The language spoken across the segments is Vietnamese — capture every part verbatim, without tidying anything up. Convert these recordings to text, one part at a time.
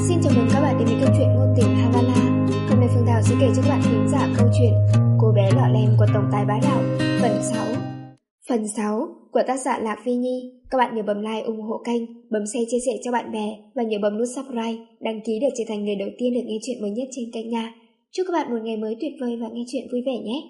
Xin chào mừng các bạn đến với câu chuyện ngôn tình Havana. Hôm nay Phương Thảo sẽ kể cho các bạn thính giả câu chuyện Cô bé lọ lem của tổng tài bá đạo phần sáu. Phần sáu của tác giả Lạc Phi Nhi. Các bạn nhớ bấm like ủng hộ kênh, bấm share chia sẻ cho bạn bè và nhớ bấm nút subscribe đăng ký để trở thành người đầu tiên được nghe chuyện mới nhất trên kênh nha. Chúc các bạn một ngày mới tuyệt vời và nghe chuyện vui vẻ nhé.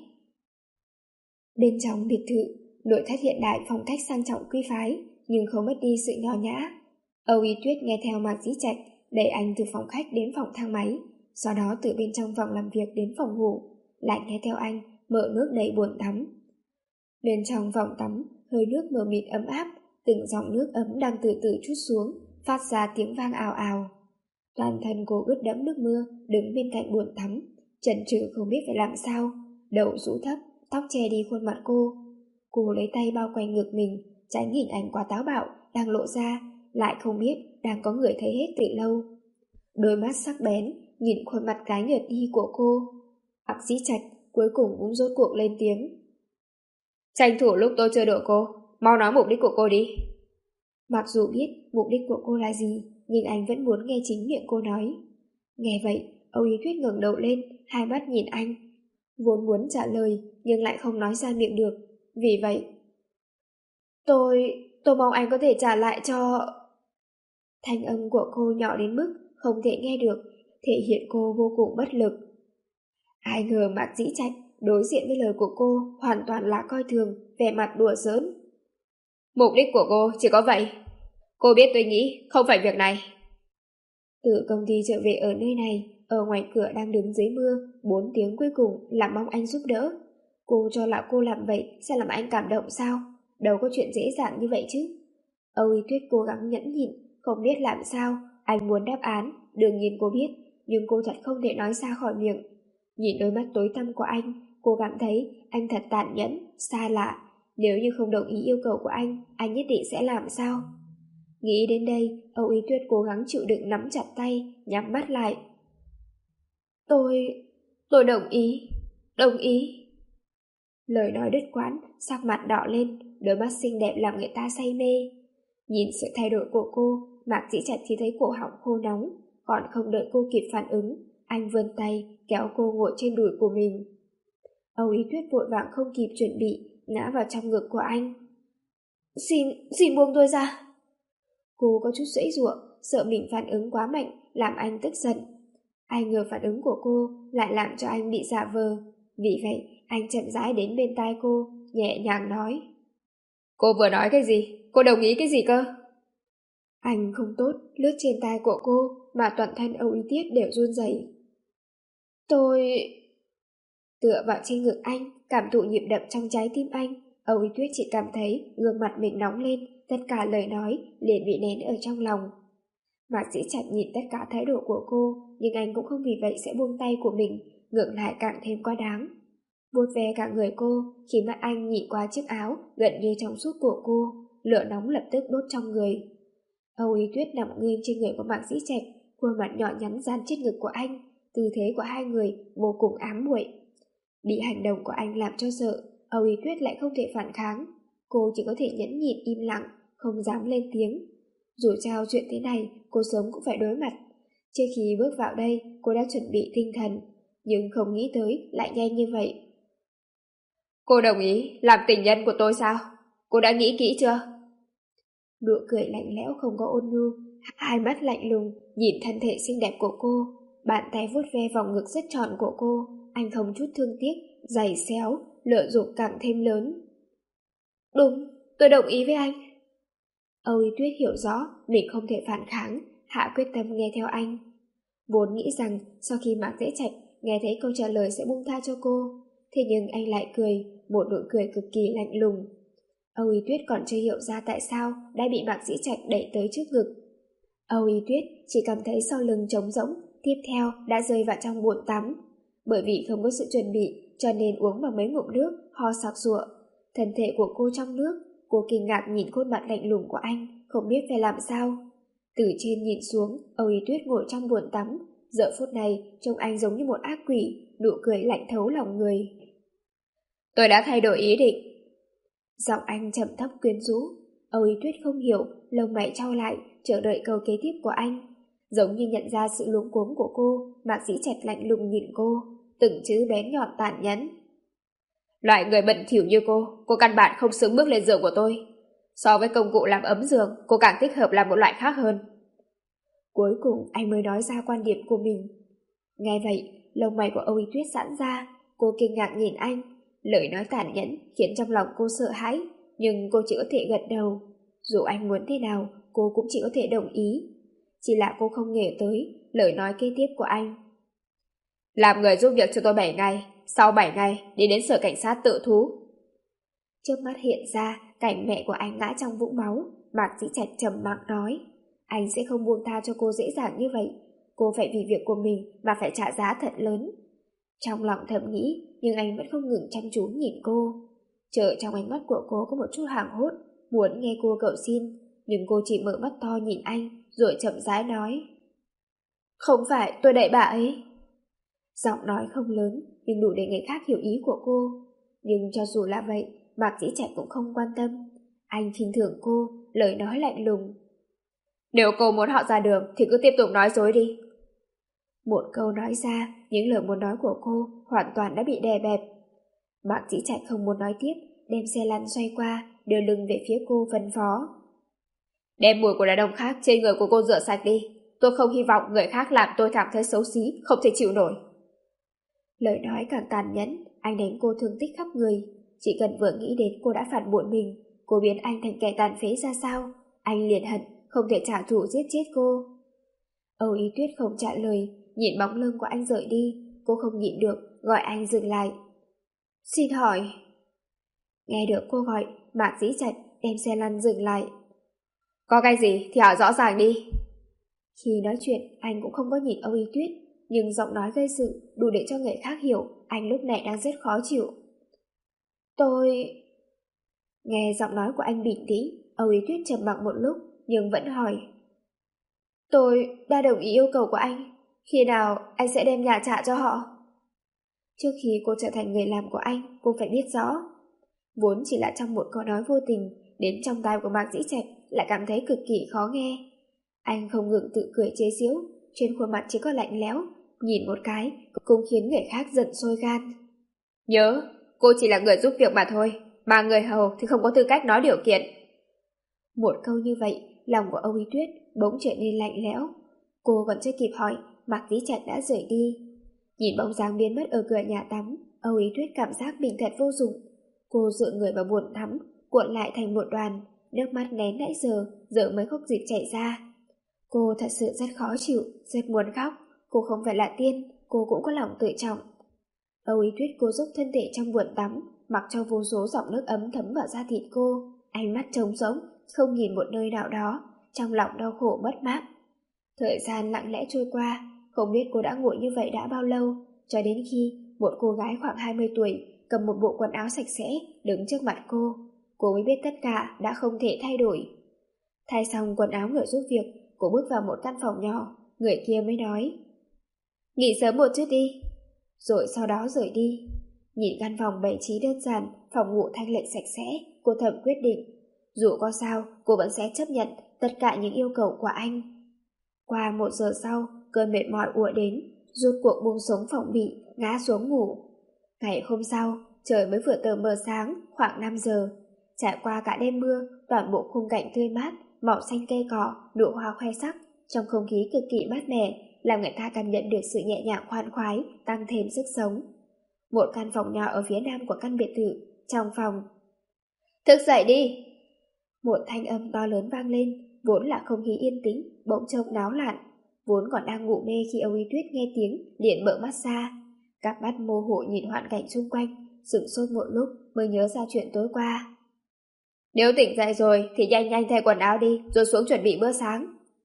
Bên trong biệt thự, nội thất hiện đại phong cách sang trọng quý phái nhưng không mất đi sự nho nhã. Âu Y Tuyết nghe theo Mạc Dĩ Trạch đẩy anh từ phòng khách đến phòng thang máy, sau đó từ bên trong phòng làm việc đến phòng ngủ, lại nghe theo anh mở nước đầy bồn tắm. Bên trong phòng tắm, hơi nước mờ mịt ấm áp, từng dòng nước ấm đang từ từ trút xuống, phát ra tiếng vang ào ào. Toàn thân cô ướt đẫm nước mưa, đứng bên cạnh bồn tắm, chần chừ không biết phải làm sao, đầu rũ thấp, tóc che đi khuôn mặt cô. Cô lấy tay bao quanh ngực mình, tránh hình ảnh quá táo bạo đang lộ ra, lại không biết đang có người thấy hết từ lâu. Đôi mắt sắc bén nhìn khuôn mặt cái nhợt đi của cô. Mạc Dĩ Trạch cuối cùng cũng rốt cuộc lên tiếng. Tranh thủ lúc tôi chưa đợi cô, mau nói mục đích của cô đi. Mặc dù biết mục đích của cô là gì, nhưng anh vẫn muốn nghe chính miệng cô nói. Nghe vậy, Âu Y Tuyết ngẩng đầu lên, hai mắt nhìn anh. Vốn muốn trả lời nhưng lại không nói ra miệng được. Vì vậy, Tôi... tôi mong anh có thể trả lại cho... Thanh âm của cô nhỏ đến mức không thể nghe được, thể hiện cô vô cùng bất lực. Ai ngờ Mạc Dĩ Trạch đối diện với lời của cô hoàn toàn là coi thường, vẻ mặt đùa giỡn. Mục đích của cô chỉ có vậy. Cô biết tôi nghĩ không phải việc này. Từ công ty trở về ở nơi này, ở ngoài cửa đang đứng dưới mưa, bốn tiếng cuối cùng là mong anh giúp đỡ. Cô cho là cô làm vậy sẽ làm anh cảm động sao? Đâu có chuyện dễ dàng như vậy chứ. Âu Y Tuyết cố gắng nhẫn nhịn, không biết làm sao. Anh muốn đáp án, đương nhiên cô biết, nhưng cô thật không thể nói ra khỏi miệng. Nhìn đôi mắt tối tăm của anh, cô cảm thấy anh thật tàn nhẫn, xa lạ. Nếu như không đồng ý yêu cầu của anh, anh nhất định sẽ làm sao? Nghĩ đến đây, Âu Y Tuyết cố gắng chịu đựng nắm chặt tay, nhắm mắt lại. Tôi... tôi đồng ý, đồng ý. Lời nói đứt quãng, sắc mặt đỏ lên, đôi mắt xinh đẹp làm người ta say mê. Nhìn sự thay đổi của cô, Mạc Dĩ Trạch thì thấy cổ họng khô nóng, còn không đợi cô kịp phản ứng, anh vươn tay kéo cô ngồi trên đùi của mình. Âu Y Tuyết vội vàng không kịp chuẩn bị, ngã vào trong ngực của anh. Xin, xin buông tôi ra. Cô có chút giãy giụa, sợ mình phản ứng quá mạnh, làm anh tức giận. Ai ngờ phản ứng của cô lại làm cho anh bị giả vờ. Vì vậy, anh chậm rãi đến bên tai cô, nhẹ nhàng nói. Cô vừa nói cái gì? Cô đồng ý cái gì cơ? Anh không tốt, lướt trên tai của cô, mà toàn thân Âu Y Tuyết đều run rẩy. Tôi... Tựa vào trên ngực anh, cảm thụ nhịp đập trong trái tim anh, Âu Y Tuyết chỉ cảm thấy gương mặt mình nóng lên, tất cả lời nói liền bị nén ở trong lòng. Mạc Dĩ Trạch nhìn tất cả thái độ của cô, nhưng anh cũng không vì vậy sẽ buông tay của mình, ngược lại càng thêm quá đáng. Vuốt ve cả người cô, khi mắt anh nhìn qua chiếc áo gần như trong suốt của cô, lửa nóng lập tức đốt trong người. Âu Y Tuyết nằm nghiêng trên người của Mạc Dĩ Trạch, khuôn mặt nhỏ nhắn dán trên ngực của anh, tư thế của hai người vô cùng ám muội. Bị hành động của anh làm cho sợ, Âu Y Tuyết lại không thể phản kháng, cô chỉ có thể nhẫn nhịn im lặng, không dám lên tiếng. Dù sao chuyện thế này, cô sớm cũng phải đối mặt. Trước khi bước vào đây, cô đã chuẩn bị tinh thần, nhưng không nghĩ tới lại nhanh như vậy. Cô đồng ý làm tình nhân của tôi sao? Cô đã nghĩ kỹ chưa? Nụ cười lạnh lẽo không có ôn nhu, hai mắt lạnh lùng nhìn thân thể xinh đẹp của cô, bàn tay vuốt ve vòng ngực rất tròn của cô, anh không chút thương tiếc, giày xéo, lợi dụng càng thêm lớn. Đúng, tôi đồng ý với anh. Âu Y Tuyết hiểu rõ mình không thể phản kháng, hạ quyết tâm nghe theo anh. Vốn nghĩ rằng sau khi Mạc Dĩ Trạch nghe thấy câu trả lời sẽ buông tha cho cô, thế nhưng anh lại cười, một nụ cười cực kỳ lạnh lùng. Âu Y Tuyết còn chưa hiểu ra tại sao đã bị Mạc Dĩ Trạch đẩy tới trước ngực. Âu Y Tuyết chỉ cảm thấy sau lưng trống rỗng, tiếp theo đã rơi vào trong bồn tắm. Bởi vì không có sự chuẩn bị, cho nên uống vào mấy ngụm nước, ho sặc sụa. Thân thể của cô trong nước, cô kinh ngạc nhìn khuôn mặt lạnh lùng của anh, không biết phải làm sao. Từ trên nhìn xuống, Âu Y Tuyết ngồi trong bồn tắm. Giờ phút này, trông anh giống như một ác quỷ, nụ cười lạnh thấu lòng người. Tôi đã thay đổi ý định. Giọng anh trầm thấp quyến rũ. Âu Y Tuyết không hiểu, lông mày chau lại, chờ đợi câu kế tiếp của anh. Giống như nhận ra sự luống cuống của cô, Mạc Dĩ Trạch lạnh lùng nhìn cô, từng chữ bén nhọn tàn nhẫn. Loại người bẩn thỉu như cô, cô căn bản không xứng bước lên giường của tôi. So với công cụ làm ấm giường, cô càng thích hợp làm một loại khác hơn. Cuối cùng anh mới nói ra quan điểm của mình. Nghe vậy, lông mày của Âu Y Tuyết giãn ra, cô kinh ngạc nhìn anh. Lời nói tàn nhẫn khiến trong lòng cô sợ hãi, nhưng cô chỉ có thể gật đầu. Dù anh muốn thế nào, cô cũng chỉ có thể đồng ý. Chỉ là cô không ngờ tới lời nói kế tiếp của anh. Làm người giúp việc cho tôi bảy ngày, sau bảy ngày đi đến sở cảnh sát tự thú. Trước mắt hiện ra cảnh mẹ của anh ngã trong vũng máu, Mạc Dĩ Trạch trầm mặc nói. Anh sẽ không buông tha cho cô dễ dàng như vậy. Cô phải vì việc của mình mà phải trả giá thật lớn. Trong lòng thầm nghĩ, nhưng anh vẫn không ngừng chăm chú nhìn cô. Chờ trong ánh mắt của cô có một chút hoảng hốt, muốn nghe cô cầu xin, nhưng cô chỉ mở mắt to nhìn anh, rồi chậm rãi nói. Không phải tôi đẩy bà ấy. Giọng nói không lớn, nhưng đủ để người khác hiểu ý của cô. Nhưng cho dù là vậy, Mạc Dĩ Trạch cũng không quan tâm. Anh khinh thường cô, lời nói lạnh lùng. Nếu cô muốn họ ra đường thì cứ tiếp tục nói dối đi. Một câu nói ra, những lời muốn nói của cô hoàn toàn đã bị đè bẹp. Mạc Dĩ Trạch không muốn nói tiếp, đem xe lăn xoay qua, đưa lưng về phía cô phân phó. Đem mùi của đàn ông khác trên người của cô rửa sạch đi. Tôi không hy vọng người khác làm tôi cảm thấy xấu xí, không thể chịu nổi. Lời nói càng tàn nhẫn, anh đánh cô thương tích khắp người. Chỉ cần vừa nghĩ đến cô đã phản bội mình, cô biến anh thành kẻ tàn phế ra sao, anh liền hận, không thể trả thù giết chết cô. Âu Y Tuyết không trả lời, nhìn bóng lưng của anh rời đi, cô không nhịn được, gọi anh dừng lại. Xin hỏi. Nghe được cô gọi, Mạc Dĩ Trạch đem xe lăn dừng lại. Có cái gì thì hỏi rõ ràng đi. Khi nói chuyện, anh cũng không có nhìn Âu Y Tuyết, nhưng giọng nói gây sự đủ để cho người khác hiểu anh lúc này đang rất khó chịu. Tôi... Nghe giọng nói của anh bình tĩnh, Âu Y Tuyết trầm mặc một lúc, nhưng vẫn hỏi. Tôi đã đồng ý yêu cầu của anh. Khi nào anh sẽ đem nhà trả cho họ? Trước khi cô trở thành người làm của anh, cô phải biết rõ. Vốn chỉ là trong một câu nói vô tình, đến trong tai của Mạc Dĩ Trạch lại cảm thấy cực kỳ khó nghe. Anh không ngừng tự cười chế giễu, trên khuôn mặt chỉ có lạnh lẽo, nhìn một cái cũng khiến người khác giận sôi gan. Nhớ, cô chỉ là người giúp việc mà thôi, mà người hầu thì không có tư cách nói điều kiện. Một câu như vậy, lòng của Âu Y Tuyết bỗng trở nên lạnh lẽo. Cô còn chưa kịp hỏi, Mạc Dĩ Trạch đã rời đi. Nhìn bóng dáng biến mất ở cửa nhà tắm, Âu Y Tuyết cảm giác mình thật vô dụng. Cô dựa người vào bồn tắm, cuộn lại thành một đoàn, nước mắt nén nãy giờ, giờ mới khóc dịch chảy ra. Cô thật sự rất khó chịu, rất muốn khóc. Cô không phải là tiên, cô cũng có lòng tự trọng. Âu Y Tuyết cô dốc thân thể trong bồn tắm, mặc cho vô số dòng nước ấm thấm vào da thịt cô, ánh mắt trống rỗng, không nhìn một nơi nào đó, trong lòng đau khổ mất mát. Thời gian lặng lẽ trôi qua, không biết cô đã ngồi như vậy đã bao lâu, cho đến khi một cô gái khoảng hai mươi tuổi cầm một bộ quần áo sạch sẽ đứng trước mặt cô, cô mới biết tất cả đã không thể thay đổi. Thay xong quần áo người giúp việc, cô bước vào một căn phòng nhỏ, người kia mới nói. Nghỉ sớm một chút đi. Rồi sau đó rời đi. Nhìn căn phòng bày trí đơn giản, phòng ngủ thanh lệ sạch sẽ, cô thầm quyết định. Dù có sao, cô vẫn sẽ chấp nhận tất cả những yêu cầu của anh. Qua một giờ sau, cơn mệt mỏi ùa đến, rốt cuộc buông xuống phòng bị, ngã xuống ngủ. Ngày hôm sau, trời mới vừa tờ mờ sáng, khoảng năm giờ. Trải qua cả đêm mưa, toàn bộ khung cảnh tươi mát, màu xanh cây cỏ, nụ hoa khoe sắc, trong không khí cực kỳ mát mẻ, làm người ta cảm nhận được sự nhẹ nhàng khoan khoái, tăng thêm sức sống. Một căn phòng nhỏ ở phía nam của căn biệt thự, trong phòng. Thức dậy đi! Một thanh âm to lớn vang lên, vốn là không khí yên tĩnh, bỗng chốc náo loạn. Vốn còn đang ngủ mê khi Âu Y Tuyết nghe tiếng, liền mở mắt ra. Các mắt mơ hồ nhìn hoàn cảnh xung quanh, sửng sốt một lúc mới nhớ ra chuyện tối qua. Nếu tỉnh dậy rồi thì nhanh nhanh thay quần áo đi, rồi xuống chuẩn bị bữa sáng.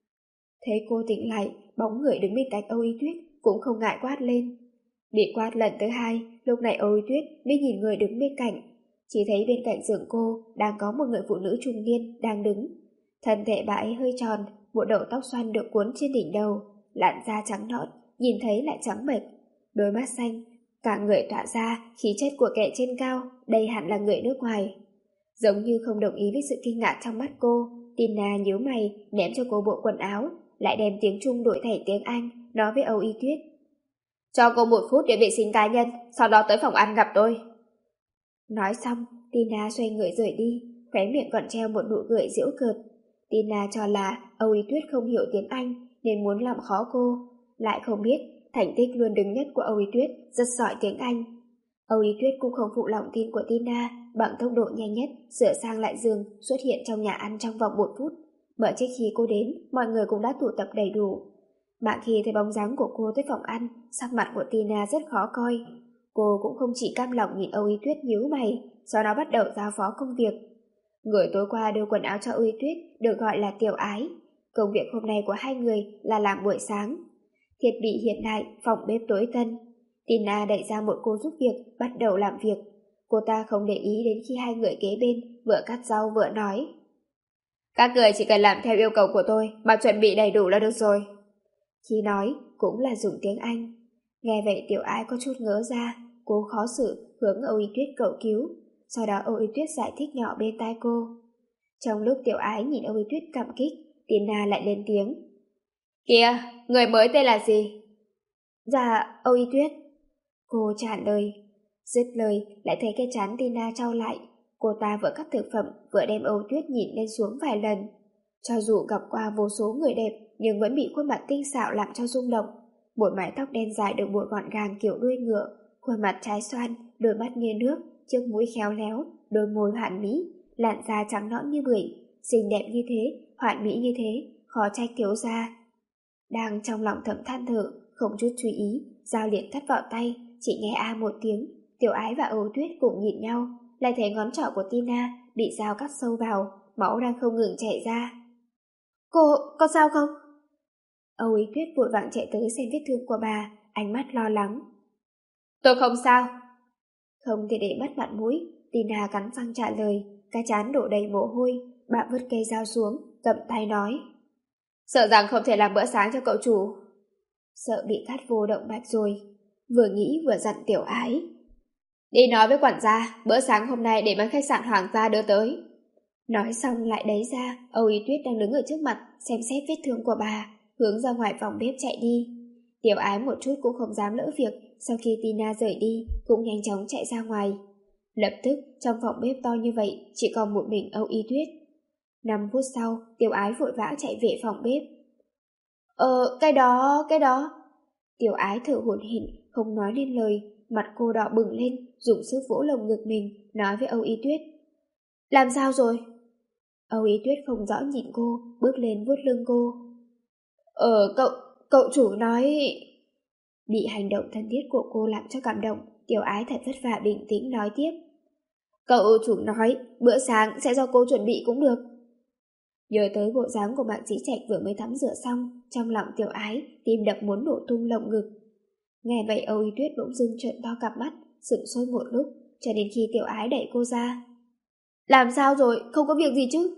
Thấy cô tỉnh lại, bóng người đứng bên cạnh Âu Y Tuyết cũng không ngại quát lên. Bị quát lần thứ hai, lúc này Âu Y Tuyết mới nhìn người đứng bên cạnh. Chỉ thấy bên cạnh giường cô đang có một người phụ nữ trung niên đang đứng. Thân thể bà ấy hơi tròn, bộ đầu tóc xoăn được cuốn trên đỉnh đầu, làn da trắng nõn, nhìn thấy lại trắng bệch, đôi mắt xanh, cả người tỏa ra khí chất của kẻ trên cao, đây hẳn là người nước ngoài. Giống như không đồng ý với sự kinh ngạc trong mắt cô, Tina nhíu mày ném cho cô bộ quần áo, lại đem tiếng Trung đổi thành tiếng Anh, nói với Âu Y Tuyết. Cho cô một phút để vệ sinh cá nhân, sau đó tới phòng ăn gặp tôi. Nói xong, Tina xoay người rời đi, khóe miệng còn treo một nụ cười giễu cợt. Tina cho là Âu Y Tuyết không hiểu tiếng Anh nên muốn làm khó cô, lại không biết thành tích luôn đứng nhất của Âu Y Tuyết rất giỏi tiếng Anh. Âu Y Tuyết cũng không phụ lòng tin của Tina, bằng tốc độ nhanh nhất sửa sang lại giường, xuất hiện trong nhà ăn trong vòng một phút. Mở trước khi cô đến, mọi người cũng đã tụ tập đầy đủ. Mà khi thấy bóng dáng của cô tới phòng ăn, sắc mặt của Tina rất khó coi. Cô cũng không chỉ cam lòng nhìn Âu Y Tuyết nhíu mày, sau đó bắt đầu giao phó công việc. Người tối qua đưa quần áo cho Âu Y Tuyết được gọi là Tiểu Ái. Công việc hôm nay của hai người là làm buổi sáng. Thiết bị hiện đại, phòng bếp tối tân. Tina đẩy ra một cô giúp việc, bắt đầu làm việc. Cô ta không để ý đến khi hai người kế bên vừa cắt rau vừa nói. Các người chỉ cần làm theo yêu cầu của tôi mà chuẩn bị đầy đủ là được rồi. Khi nói cũng là dùng tiếng Anh. Nghe vậy Tiểu Ái có chút ngớ ra, cô khó xử hướng Âu Y Tuyết cầu cứu. Sau đó Âu Y Tuyết giải thích nhỏ bên tai cô. Trong lúc Tiểu Ái nhìn Âu Y Tuyết cảm kích, Tina lại lên tiếng. Kìa, người mới tên là gì? Dạ, Âu Y Tuyết. Cô trả lời. Dứt lời lại thấy cái trán Tina trao lại. Cô ta vừa cắt thực phẩm vừa đem Âu Y Tuyết nhìn lên xuống vài lần. Cho dù gặp qua vô số người đẹp nhưng vẫn bị khuôn mặt tinh xảo làm cho rung động. Một mái tóc đen dài được buộc gọn gàng kiểu đuôi ngựa, khuôn mặt trái xoan, đôi mắt như nước, chiếc mũi khéo léo, đôi môi hoàn mỹ, làn da trắng nõn như bưởi, xinh đẹp như thế, hoàn mỹ như thế, khó trách thiếu gia. Đang trong lòng thầm than thở, không chút chú ý, dao liền cắt vào tay, chỉ nghe a một tiếng, Tiểu Ái và Âu Tuyết cùng nhìn nhau, lại thấy ngón trỏ của Tina bị dao cắt sâu vào, máu đang không ngừng chảy ra. Cô, có sao không? Âu Y Tuyết vội vàng chạy tới xem vết thương của bà, ánh mắt lo lắng. Tôi không sao. Không thể để mất mặt mũi, Tina cắn răng trả lời, cái trán đổ đầy mồ hôi, bà vứt cây dao xuống, cầm tay nói. Sợ rằng không thể làm bữa sáng cho cậu chủ. Sợ bị cắt vô động mạch rồi, vừa nghĩ vừa dặn Tiểu Ái. Đi nói với quản gia, bữa sáng hôm nay để mang khách sạn Hoàng gia đưa tới. Nói xong lại đẩy ra, Âu Y Tuyết đang đứng ở trước mặt, xem xét vết thương của bà, hướng ra ngoài phòng bếp chạy đi. Tiểu Ái một chút cũng không dám lỡ việc, sau khi Tina rời đi, cũng nhanh chóng chạy ra ngoài. Lập tức, trong phòng bếp to như vậy, chỉ còn một mình Âu Y Tuyết. Năm phút sau, Tiểu Ái vội vã chạy về phòng bếp. Ờ, cái đó, cái đó. Tiểu Ái thở hổn hển, không nói nên lời, mặt cô đỏ bừng lên, dùng sức vỗ lồng ngực mình, nói với Âu Y Tuyết. Làm sao rồi? Âu Y Tuyết không rõ nhìn cô, bước lên vuốt lưng cô. Ờ, cậu, cậu chủ nói... Bị hành động thân thiết của cô làm cho cảm động, Tiểu Ái thật vất vả bình tĩnh nói tiếp. Cậu chủ nói, bữa sáng sẽ do cô chuẩn bị cũng được. Nhớ tới bộ dáng của Mạc Dĩ Trạch vừa mới tắm rửa xong, trong lòng Tiểu Ái tim đập muốn nổ tung lồng ngực. Nghe vậy Âu Y Tuyết bỗng dưng trợn to cặp mắt, sững sốt một lúc, cho đến khi Tiểu Ái đẩy cô ra. Làm sao rồi, không có việc gì chứ?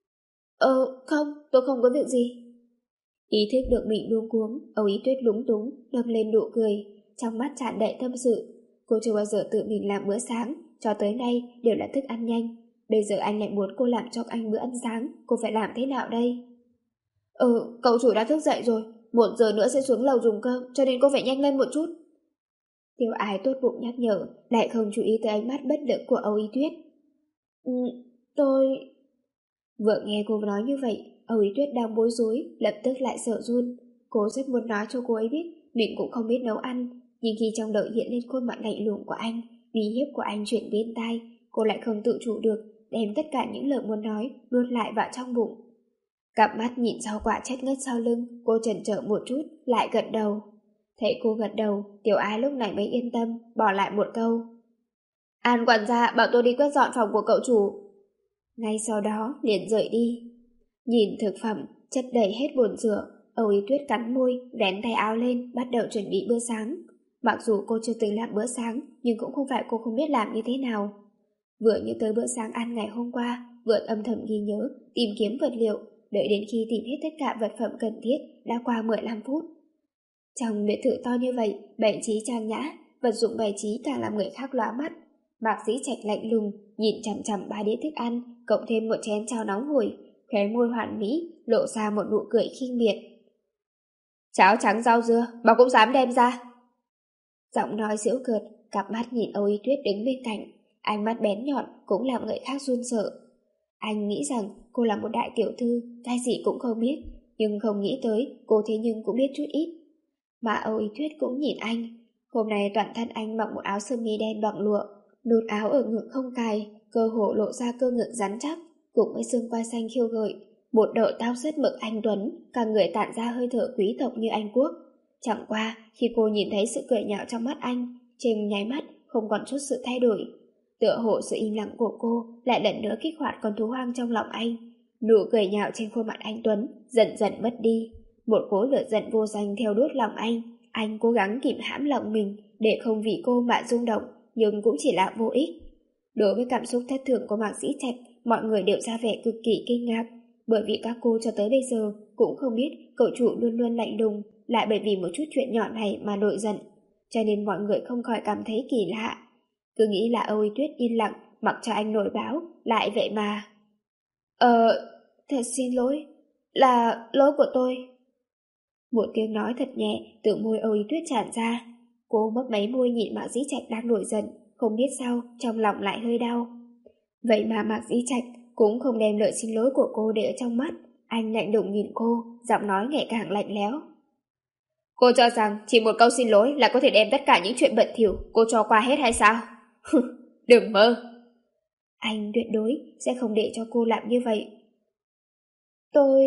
Ờ, không, tôi không có việc gì. Ý thức được mình luống cuống, Âu Y Tuyết lúng túng, nâng lên nụ cười, trong mắt tràn đầy tâm sự. Cô chưa bao giờ tự mình làm bữa sáng, cho tới nay đều là thức ăn nhanh. Bây giờ anh lại muốn cô làm cho anh bữa ăn sáng, cô phải làm thế nào đây? Ừ, cậu chủ đã thức dậy rồi, một giờ nữa sẽ xuống lầu dùng cơm, cho nên cô phải nhanh lên một chút. Tiểu Ái tốt bụng nhắc nhở, lại không chú ý tới ánh mắt bất lực của Âu Y Tuyết. Ừ, tôi... Vừa nghe cô nói như vậy, Âu Y Tuyết đang bối rối, lập tức lại sợ run. Cô rất muốn nói cho cô ấy biết mình cũng không biết nấu ăn, nhưng khi trong đầu hiện lên khuôn mặt lạnh lùng của anh, uy hiếp của anh chuyển bên tai, cô lại không tự chủ được, đem tất cả những lời muốn nói nuốt lại vào trong bụng. Cặp mắt nhìn rau quả chết ngất sau lưng, cô chần chờ một chút, lại gật đầu. Thấy cô gật đầu, Tiểu Ái lúc này mới yên tâm, bỏ lại một câu. An quản gia bảo tôi đi quét dọn phòng của cậu chủ. Ngay sau đó liền rời đi. Nhìn thực phẩm chất đầy hết bồn rửa, Âu Y Tuyết cắn môi, vén tay áo lên, bắt đầu chuẩn bị bữa sáng. Mặc dù cô chưa từng làm bữa sáng, nhưng cũng không phải cô không biết làm như thế nào. Vừa nhớ tới bữa sáng ăn ngày hôm qua, vừa âm thầm ghi nhớ, tìm kiếm vật liệu, đợi đến khi tìm hết tất cả vật phẩm cần thiết, đã qua mười lăm phút. Trong biệt thự to như vậy, bày trí trang nhã, vật dụng bày trí càng làm người khác lóa mắt. Mạc Dĩ Trạch lạnh lùng, nhìn chằm chằm ba đĩa thức ăn, cộng thêm một chén cháo nóng hổi, khóe môi hoàn mỹ, lộ ra một nụ cười khinh miệt. Cháo trắng rau dưa mà cũng dám đem ra. Giọng nói giễu cợt, cặp mắt nhìn Âu Y Tuyết đứng bên cạnh, ánh mắt bén nhọn cũng làm người khác run sợ. Anh nghĩ rằng cô là một đại tiểu thư, cái gì cũng không biết, nhưng không nghĩ tới cô thế nhưng cũng biết chút ít. Mà Âu Y Tuyết cũng nhìn anh. Hôm nay toàn thân anh mặc một áo sơ mi đen bằng lụa, nút áo ở ngực không cài, cơ hồ lộ ra cơ ngực rắn chắc, cùng với xương quai xanh khiêu gợi, một độ tao rất mực anh tuấn, cả người tản ra hơi thở quý tộc như Anh Quốc. Chẳng qua khi cô nhìn thấy sự cười nhạo trong mắt anh, trên nháy mắt không còn chút sự thay đổi. Tựa hồ sự im lặng của cô lại lần nữa kích hoạt con thú hoang trong lòng anh. Nụ cười nhạo trên khuôn mặt anh tuấn dần dần mất đi, một cỗ lửa giận vô danh theo đuốt lòng anh. Anh cố gắng kìm hãm lòng mình để không vì cô mà rung động, nhưng cũng chỉ là vô ích. Đối với cảm xúc thất thường của Mạc Dĩ Trạch, mọi người đều ra vẻ cực kỳ kinh ngạc, bởi vì các cô cho tới bây giờ cũng không biết cậu chủ luôn luôn lạnh lùng lại bởi vì một chút chuyện nhỏ này mà nổi giận, cho nên mọi người không khỏi cảm thấy kỳ lạ. Cứ nghĩ là Âu Y Tuyết yên lặng mặc cho anh nổi báo, lại vậy mà. Ờ, thật xin lỗi, là lỗi của tôi. Một tiếng nói thật nhẹ từ môi Âu Y Tuyết tràn ra. Cô mấp máy môi nhìn Mạc Dĩ Trạch đang nổi giận, không biết sao trong lòng lại hơi đau. Vậy mà Mạc Dĩ Trạch cũng không đem lời xin lỗi của cô để ở trong mắt. Anh lạnh lùng nhìn cô, giọng nói ngày càng lạnh lẽo. Cô cho rằng chỉ một câu xin lỗi là có thể đem tất cả những chuyện bẩn thỉu cô cho qua hết hay sao? Đừng mơ. Anh tuyệt đối sẽ không để cho cô làm như vậy. Tôi...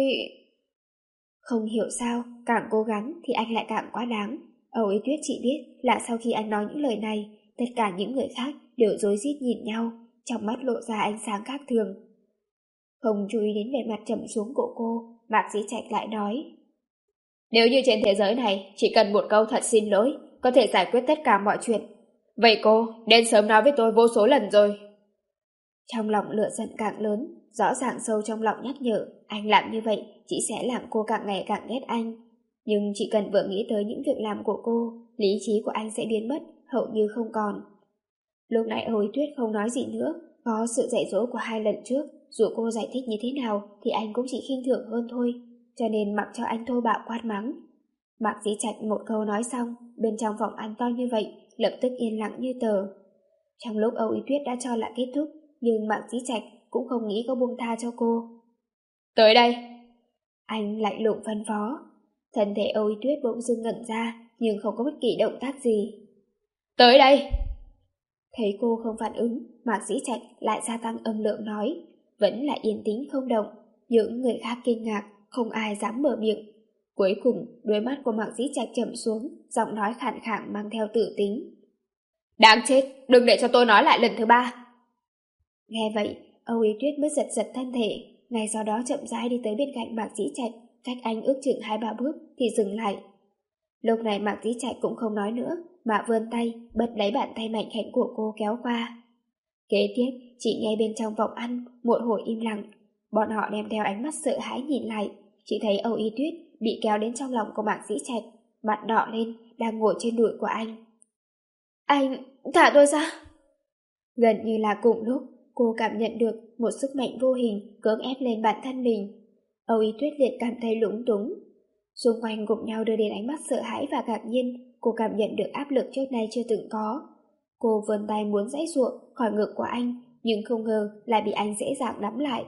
Không hiểu sao, càng cố gắng thì anh lại càng quá đáng. Âu Y Tuyết chỉ biết là sau khi anh nói những lời này, tất cả những người khác đều rối rít nhìn nhau, trong mắt lộ ra ánh sáng khác thường. Không chú ý đến vẻ mặt trầm xuống của cô, Mạc Dĩ Trạch lại nói. Nếu như trên thế giới này chỉ cần một câu thật xin lỗi có thể giải quyết tất cả mọi chuyện, vậy cô nên sớm nói với tôi vô số lần rồi. Trong lòng lửa giận càng lớn, rõ ràng sâu trong lòng nhắc nhở, anh làm như vậy chỉ sẽ làm cô càng ngày càng ghét anh. Nhưng chỉ cần vừa nghĩ tới những việc làm của cô, lý trí của anh sẽ biến mất, hầu như không còn. Lúc nãy Âu Y Tuyết không nói gì nữa, có sự dạy dỗ của hai lần trước, dù cô giải thích như thế nào thì anh cũng chỉ khinh thường hơn thôi, cho nên mặc cho anh thô bạo quát mắng. Mạc Dĩ Trạch một câu nói xong, bên trong phòng ăn to như vậy, lập tức yên lặng như tờ. Trong lúc Âu Y Tuyết đã cho là kết thúc, nhưng Mạc Dĩ Trạch cũng không nghĩ có buông tha cho cô. Tới đây! Anh lạnh lùng phân phó. Thân thể Âu Y Tuyết bỗng dưng ngẩn ra, nhưng không có bất kỳ động tác gì. Tới đây! Thấy cô không phản ứng, Mạc Dĩ Trạch lại gia tăng âm lượng nói, vẫn là yên tĩnh không động. Những người khác kinh ngạc, không ai dám mở miệng. Cuối cùng, đôi mắt của Mạc Dĩ Trạch trầm xuống, giọng nói khàn khàn mang theo tử tính. Đáng chết, đừng để cho tôi nói lại lần thứ ba. Nghe vậy, Âu Y Tuyết mới giật giật thân thể, ngay sau đó chậm rãi đi tới bên cạnh Mạc Dĩ Trạch, cách anh ước chừng hai ba bước thì dừng lại. Lúc này Mạc Dĩ Trạch cũng không nói nữa, mà vươn tay, bật lấy bàn tay mạnh khảnh của cô kéo qua. Kế tiếp, chỉ nghe bên trong phòng ăn, một hồi im lặng. Bọn họ đem theo ánh mắt sợ hãi nhìn lại, chỉ thấy Âu Y Tuyết bị kéo đến trong lòng của Mạc Dĩ Trạch, mặt đỏ lên, đang ngồi trên đùi của anh. Anh, thả tôi ra! Gần như là cùng lúc, cô cảm nhận được một sức mạnh vô hình cưỡng ép lên bản thân mình. Âu Y Tuyết liệt cảm thấy lúng túng. Xung quanh cùng nhau đưa đến ánh mắt sợ hãi và ngạc nhiên, cô cảm nhận được áp lực trước nay chưa từng có. Cô vươn tay muốn giãy giụa khỏi ngực của anh, nhưng không ngờ lại bị anh dễ dàng nắm lại.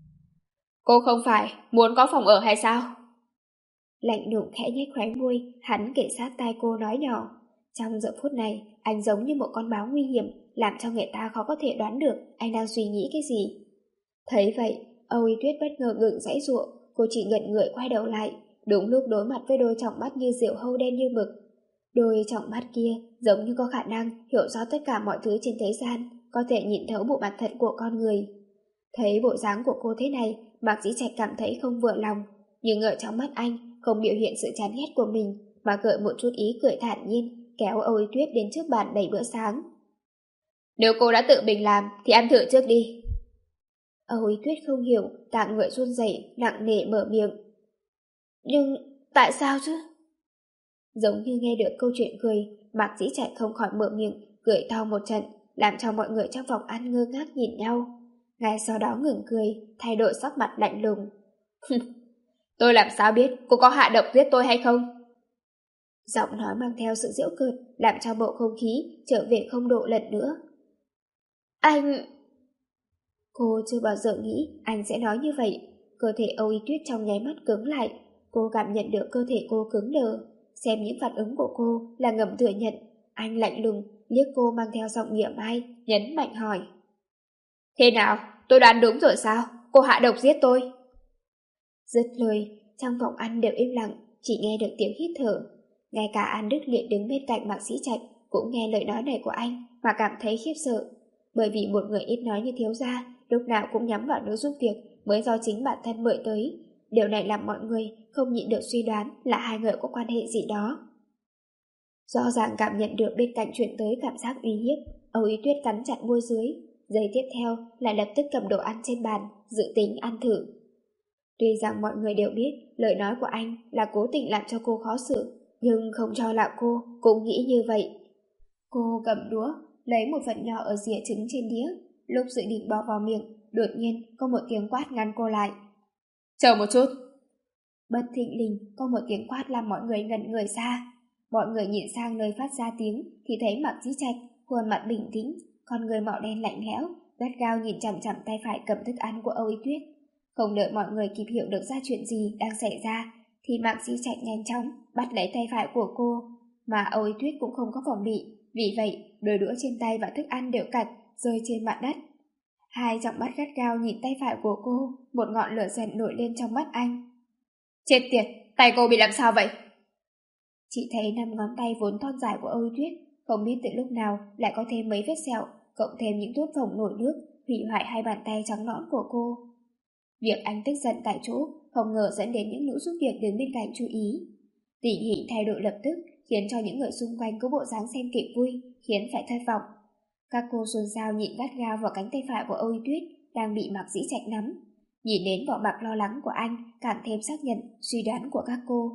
Cô không phải muốn có phòng ở hay sao? Lạnh lùng khẽ nhếch khóe môi, hắn kể sát tai cô nói nhỏ. Trong giờ phút này, anh giống như một con báo nguy hiểm, làm cho người ta khó có thể đoán được anh đang suy nghĩ cái gì. Thấy vậy, Âu Y Tuyết bất ngờ ngừng giãy giụa, cô chỉ ngẩn người quay đầu lại, đúng lúc đối mặt với đôi tròng mắt như diều hâu đen như mực. Đôi tròng mắt kia giống như có khả năng hiểu rõ tất cả mọi thứ trên thế gian, có thể nhìn thấu bộ mặt thật của con người. Thấy bộ dáng của cô thế này, Mạc Dĩ Trạch cảm thấy không vừa lòng, nhưng ở trong mắt anh không biểu hiện sự chán ghét của mình, mà gợi một chút ý cười thản nhiên, kéo Âu Y Tuyết đến trước bàn đầy bữa sáng. Nếu cô đã tự mình làm thì ăn thử trước đi. Âu Y Tuyết không hiểu, cả người run rẩy, nặng nề mở miệng. Nhưng tại sao chứ? Giống như nghe được câu chuyện cười, Mạc Dĩ Trạch không khỏi mở miệng, cười to một trận, làm cho mọi người trong phòng ăn ngơ ngác nhìn nhau. Ngay sau đó ngừng cười, thay đổi sắc mặt lạnh lùng. Tôi làm sao biết cô có hạ độc giết tôi hay không? Giọng nói mang theo sự giễu cợt, làm cho bầu không khí trở về không độ lần nữa. Anh... Cô chưa bao giờ nghĩ anh sẽ nói như vậy. Cơ thể Âu Y Tuyết trong nháy mắt cứng lại. Cô cảm nhận được cơ thể cô cứng đờ. Xem những phản ứng của cô là ngầm thừa nhận. Anh lạnh lùng, liếc cô mang theo giọng mỉa mai, nhấn mạnh hỏi. Thế nào? Tôi đoán đúng rồi sao? Cô hạ độc giết tôi. Dứt lời, trong phòng ăn đều im lặng, chỉ nghe được tiếng hít thở. Ngay cả An Đức Liệt đứng bên cạnh Mạc Sĩ Trạch cũng nghe lời nói này của anh mà cảm thấy khiếp sợ. Bởi vì một người ít nói như thiếu gia lúc nào cũng nhắm vào nữ giúp việc mới do chính bản thân mời tới. Điều này làm mọi người không nhịn được suy đoán là hai người có quan hệ gì đó. Rõ ràng cảm nhận được bên cạnh chuyện tới cảm giác uy hiếp, Âu Y Tuyết cắn chặt môi dưới. Giây tiếp theo lại lập tức cầm đồ ăn trên bàn, dự tính ăn thử. Tuy rằng mọi người đều biết lời nói của anh là cố tình làm cho cô khó xử, nhưng không cho là cô cũng nghĩ như vậy. Cô cầm đũa, lấy một phần nhỏ ở dĩa trứng trên đĩa, lúc dự định bỏ vào miệng, đột nhiên có một tiếng quát ngăn cô lại. Chờ một chút. Bất thình lình có một tiếng quát làm mọi người ngẩn người ra. Mọi người nhìn sang nơi phát ra tiếng thì thấy Mạc Chí Trạch, khuôn mặt bình tĩnh, con người màu đen lạnh lẽo, gắt gao nhìn chằm chằm tay phải cầm thức ăn của Âu Y Tuyết. Không đợi mọi người kịp hiểu được ra chuyện gì đang xảy ra, thì Mạc Chí Trạch nhanh chóng bắt lấy tay phải của cô, mà Âu Y Tuyết cũng không có phòng bị, vì vậy đôi đũa trên tay và thức ăn đều cạch rơi trên mặt đất. Hai tròng mắt gắt gao nhìn tay phải của cô, một ngọn lửa giận nổi lên trong mắt anh. Chết tiệt, tay cô bị làm sao vậy? Chị thấy năm ngón tay vốn thon dài của Âu Y Tuyết, không biết từ lúc nào lại có thêm mấy vết sẹo, cộng thêm những đốt phồng nổi nước, hủy hoại hai bàn tay trắng nõn của cô. Việc anh tức giận tại chỗ, không ngờ dẫn đến những nữ giúp việc đứng bên cạnh chú ý. Tình hình thay đổi lập tức, khiến cho những người xung quanh có bộ dáng xem kịch vui, khiến phải thất vọng. Các cô xôn xao nhìn gắt gao vào cánh tay phải của Âu Y Tuyết đang bị Mạc Dĩ Trạch nắm. Nhìn đến vỏ mặt lo lắng của anh, càng thêm xác nhận suy đoán của các cô.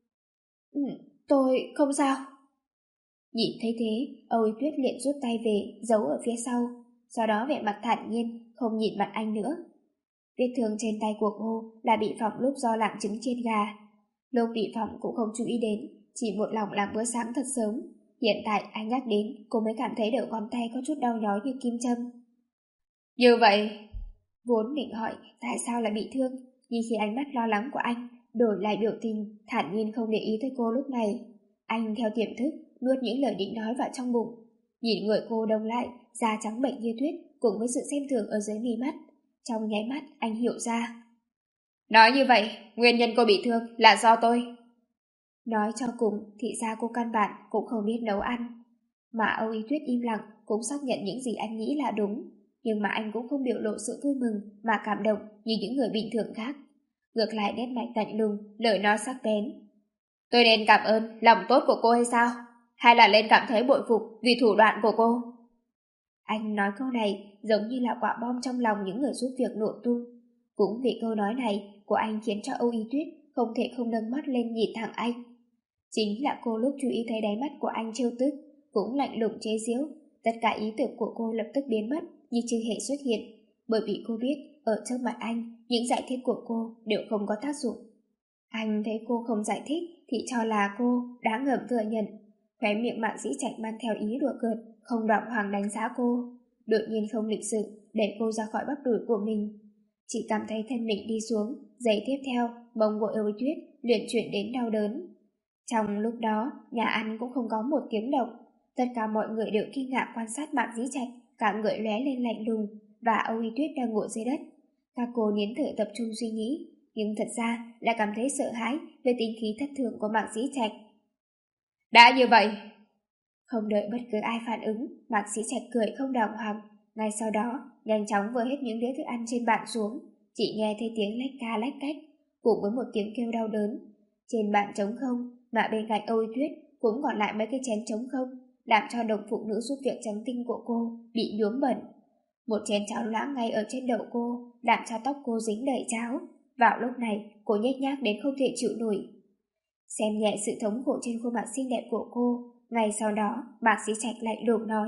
Ừ, tôi không sao. Nhìn thấy thế, Âu Y Tuyết liền rút tay về, giấu ở phía sau. Sau đó vẻ mặt thản nhiên, không nhìn mặt anh nữa. Vết thương trên tay của cô là bị phỏng lúc do làm trứng chiên gà. Lúc bị phỏng cũng không chú ý đến, chỉ một lòng làm bữa sáng thật sớm. Hiện tại anh nhắc đến, cô mới cảm thấy đầu ngón tay có chút đau nhói như kim châm. Như vậy, vốn định hỏi tại sao lại bị thương, nhưng khi ánh mắt lo lắng của anh đổi lại biểu tình, thản nhiên không để ý tới cô lúc này. Anh theo tiềm thức nuốt những lời định nói vào trong bụng. Nhìn người cô đông lại, da trắng bệch như tuyết, cùng với sự xem thường ở dưới mí mắt. Trong nháy mắt anh hiểu ra. Nói như vậy, nguyên nhân cô bị thương là do tôi. Nói cho cùng thì ra cô căn bản cũng không biết nấu ăn. Mà Âu Y Tuyết im lặng cũng xác nhận những gì anh nghĩ là đúng. Nhưng mà anh cũng không biểu lộ sự vui mừng mà cảm động như những người bình thường khác. Ngược lại nét mặt lạnh lùng, lời nói sắc bén. Tôi nên cảm ơn lòng tốt của cô hay sao? Hay là lên cảm thấy bội phục vì thủ đoạn của cô? Anh nói câu này giống như là quả bom trong lòng những người giúp việc nổ tung. Cũng vì câu nói này của anh khiến cho Âu Y Tuyết không thể không nâng mắt lên nhìn thẳng anh. Chính là cô lúc chú ý thấy đáy mắt của anh trêu tức, cũng lạnh lùng chế giễu. Tất cả ý tưởng của cô lập tức biến mất như chưa hề xuất hiện, bởi vì cô biết ở trước mặt anh những giải thích của cô đều không có tác dụng. Anh thấy cô không giải thích thì cho là cô đã ngầm thừa nhận. Khóe miệng Mạc Dĩ Trạch mang theo ý đùa cợt, không đàng hoàng đánh giá cô, đột nhiên không lịch sự để cô ra khỏi bắp đùi của mình. Chỉ cảm thấy thân mình đi xuống, giây tiếp theo mông của Âu Y Tuyết liền chuyển đến đau đớn. Trong lúc đó, nhà ăn cũng không có một tiếng động. Tất cả mọi người đều kinh ngạc quan sát Mạc Dĩ Trạch, cả người lóe lên lạnh lùng, và Âu Y Tuyết đang ngồi dưới đất. Các cô nín thở tập trung suy nghĩ, nhưng thật ra là cảm thấy sợ hãi về tính khí thất thường của Mạc Dĩ Trạch. Đã như vậy, không đợi bất cứ ai phản ứng, Mạc Dĩ Trạch cười không đàng hoàng. Ngay sau đó, nhanh chóng vừa hết những đĩa thức ăn trên bàn xuống, chỉ nghe thấy tiếng lách ca lách cách, cùng với một tiếng kêu đau đớn. Trên bàn trống không, mà bên cạnh Âu Y Tuyết cũng còn lại mấy cái chén trống không, làm cho đồng phụ nữ giúp việc trắng tinh của cô bị nhuốm bẩn. Một chén cháo loãng ngay ở trên đầu cô, làm cho tóc cô dính đầy cháo. Vào lúc này, cô nhếch nhác đến không thể chịu nổi. Xem nhẹ sự thống khổ trên khuôn mặt xinh đẹp của cô, ngay sau đó, Mạc Dĩ Trạch lạnh lùng nói.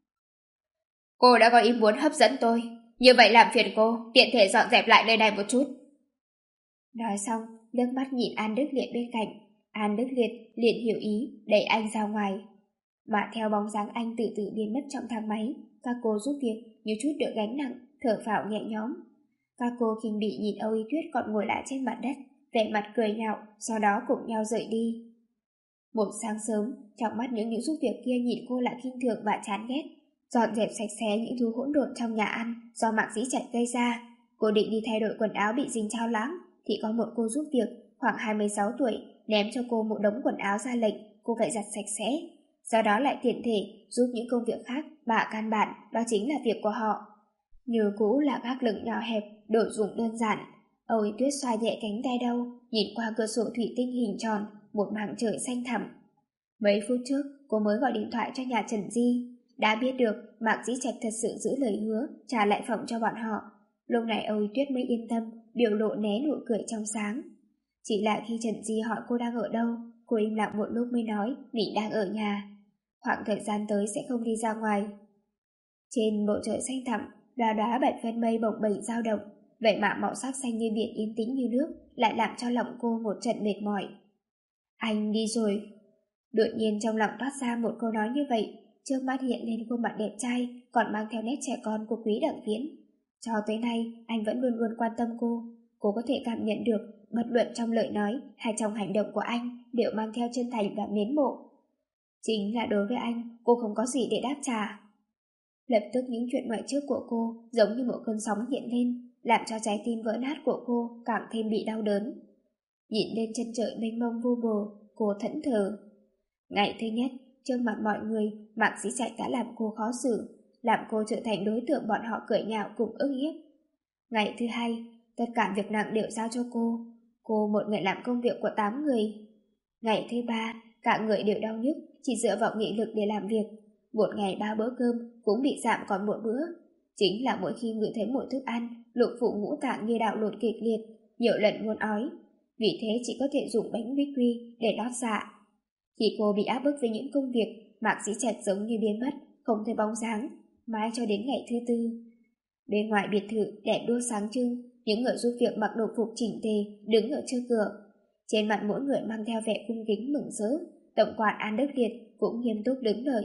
Cô đã có ý muốn hấp dẫn tôi, như vậy làm phiền cô, tiện thể dọn dẹp lại nơi này một chút. Nói xong, nước mắt nhìn An Đức Liệt bên cạnh, An Đức Liệt liền hiểu ý, đẩy anh ra ngoài. Mà theo bóng dáng anh từ từ biến mất trong thang máy, các cô giúp việc như chút đỡ gánh nặng, thở phào nhẹ nhõm. Các cô khinh bỉ nhìn Âu Y Tuyết còn ngồi lại trên mặt đất, vẻ mặt cười nhạo, sau đó cùng nhau rời đi. Một sáng sớm, trong mắt những nữ giúp việc kia nhìn cô lại khinh thường và chán ghét, dọn dẹp sạch sẽ những thứ hỗn độn trong nhà ăn do Mạc Dĩ Trạch gây ra. Cô định đi thay đổi quần áo bị dính chao lãng, thì có một cô giúp việc khoảng hai mươi sáu tuổi ném cho cô một đống quần áo ra lệnh cô phải giặt sạch sẽ. Sau đó lại tiện thể giúp những công việc khác mà căn bản đó chính là việc của họ. Như cũ là gác lửng nhỏ hẹp, đồ dùng đơn giản. Âu Y Tuyết xoa nhẹ cánh tay đau, nhìn qua cửa sổ thủy tinh hình tròn, một mảng trời xanh thẳm. Mấy phút trước, cô mới gọi điện thoại cho nhà Trần Di, đã biết được Mạc Dĩ Trạch thật sự giữ lời hứa trả lại phòng cho bọn họ. Lúc này Âu Y Tuyết mới yên tâm, biểu lộ né nụ cười trong sáng. Chỉ là khi Trần Di hỏi cô đang ở đâu, cô im lặng một lúc mới nói mình đang ở nhà. Khoảng thời gian tới sẽ không đi ra ngoài. Trên bầu trời xanh thẳm, đóa đóa bạch vân mây bồng bềnh dao động, vậy mà màu sắc xanh như biển yên tĩnh như nước lại làm cho lòng cô một trận mệt mỏi. Anh đi rồi. Đột nhiên trong lòng toát ra một câu nói như vậy, trước mắt hiện lên khuôn mặt đẹp trai còn mang theo nét trẻ con của Quý Đặng Viễn. Cho tới nay anh vẫn luôn luôn quan tâm cô. Cô có thể cảm nhận được bất luận trong lời nói hay trong hành động của anh đều mang theo chân thành và mến mộ. Chính là đối với anh, cô không có gì để đáp trả. Lập tức những chuyện ngoại trước của cô giống như một cơn sóng hiện lên, làm cho trái tim vỡ nát của cô càng thêm bị đau đớn. Nhìn lên chân trời mênh mông vô bờ, cô thẫn thờ. Ngày thứ nhất, trước mặt mọi người, Mạc Dĩ Trạch đã làm cô khó xử, làm cô trở thành đối tượng bọn họ cười nhạo cùng ức hiếp. Ngày thứ hai, tất cả việc nặng đều giao cho cô, cô một người làm công việc của tám người. Ngày thứ ba, cả người đều đau nhức, chỉ dựa vào nghị lực để làm việc. Một ngày ba bữa cơm cũng bị giảm còn một bữa. Chính là mỗi khi ngửi thấy mùi thức ăn, lục phủ ngũ tạng như đảo lộn kịch liệt, nhiều lần muốn ói. Vì thế chỉ có thể dùng bánh bích quy để lót dạ. Khi cô bị áp bức với những công việc, Mạc Dĩ Trạch giống như biến mất, không thấy bóng dáng, mãi cho đến ngày thứ tư. Bên ngoài biệt thự đèn đuốc sáng trưng, những người giúp việc mặc đồ phục chỉnh tề đứng ở trước cửa. Trên mặt mỗi người mang theo vẻ cung kính mừng rỡ. Tổng quản An Đức Liệt cũng nghiêm túc đứng đợi.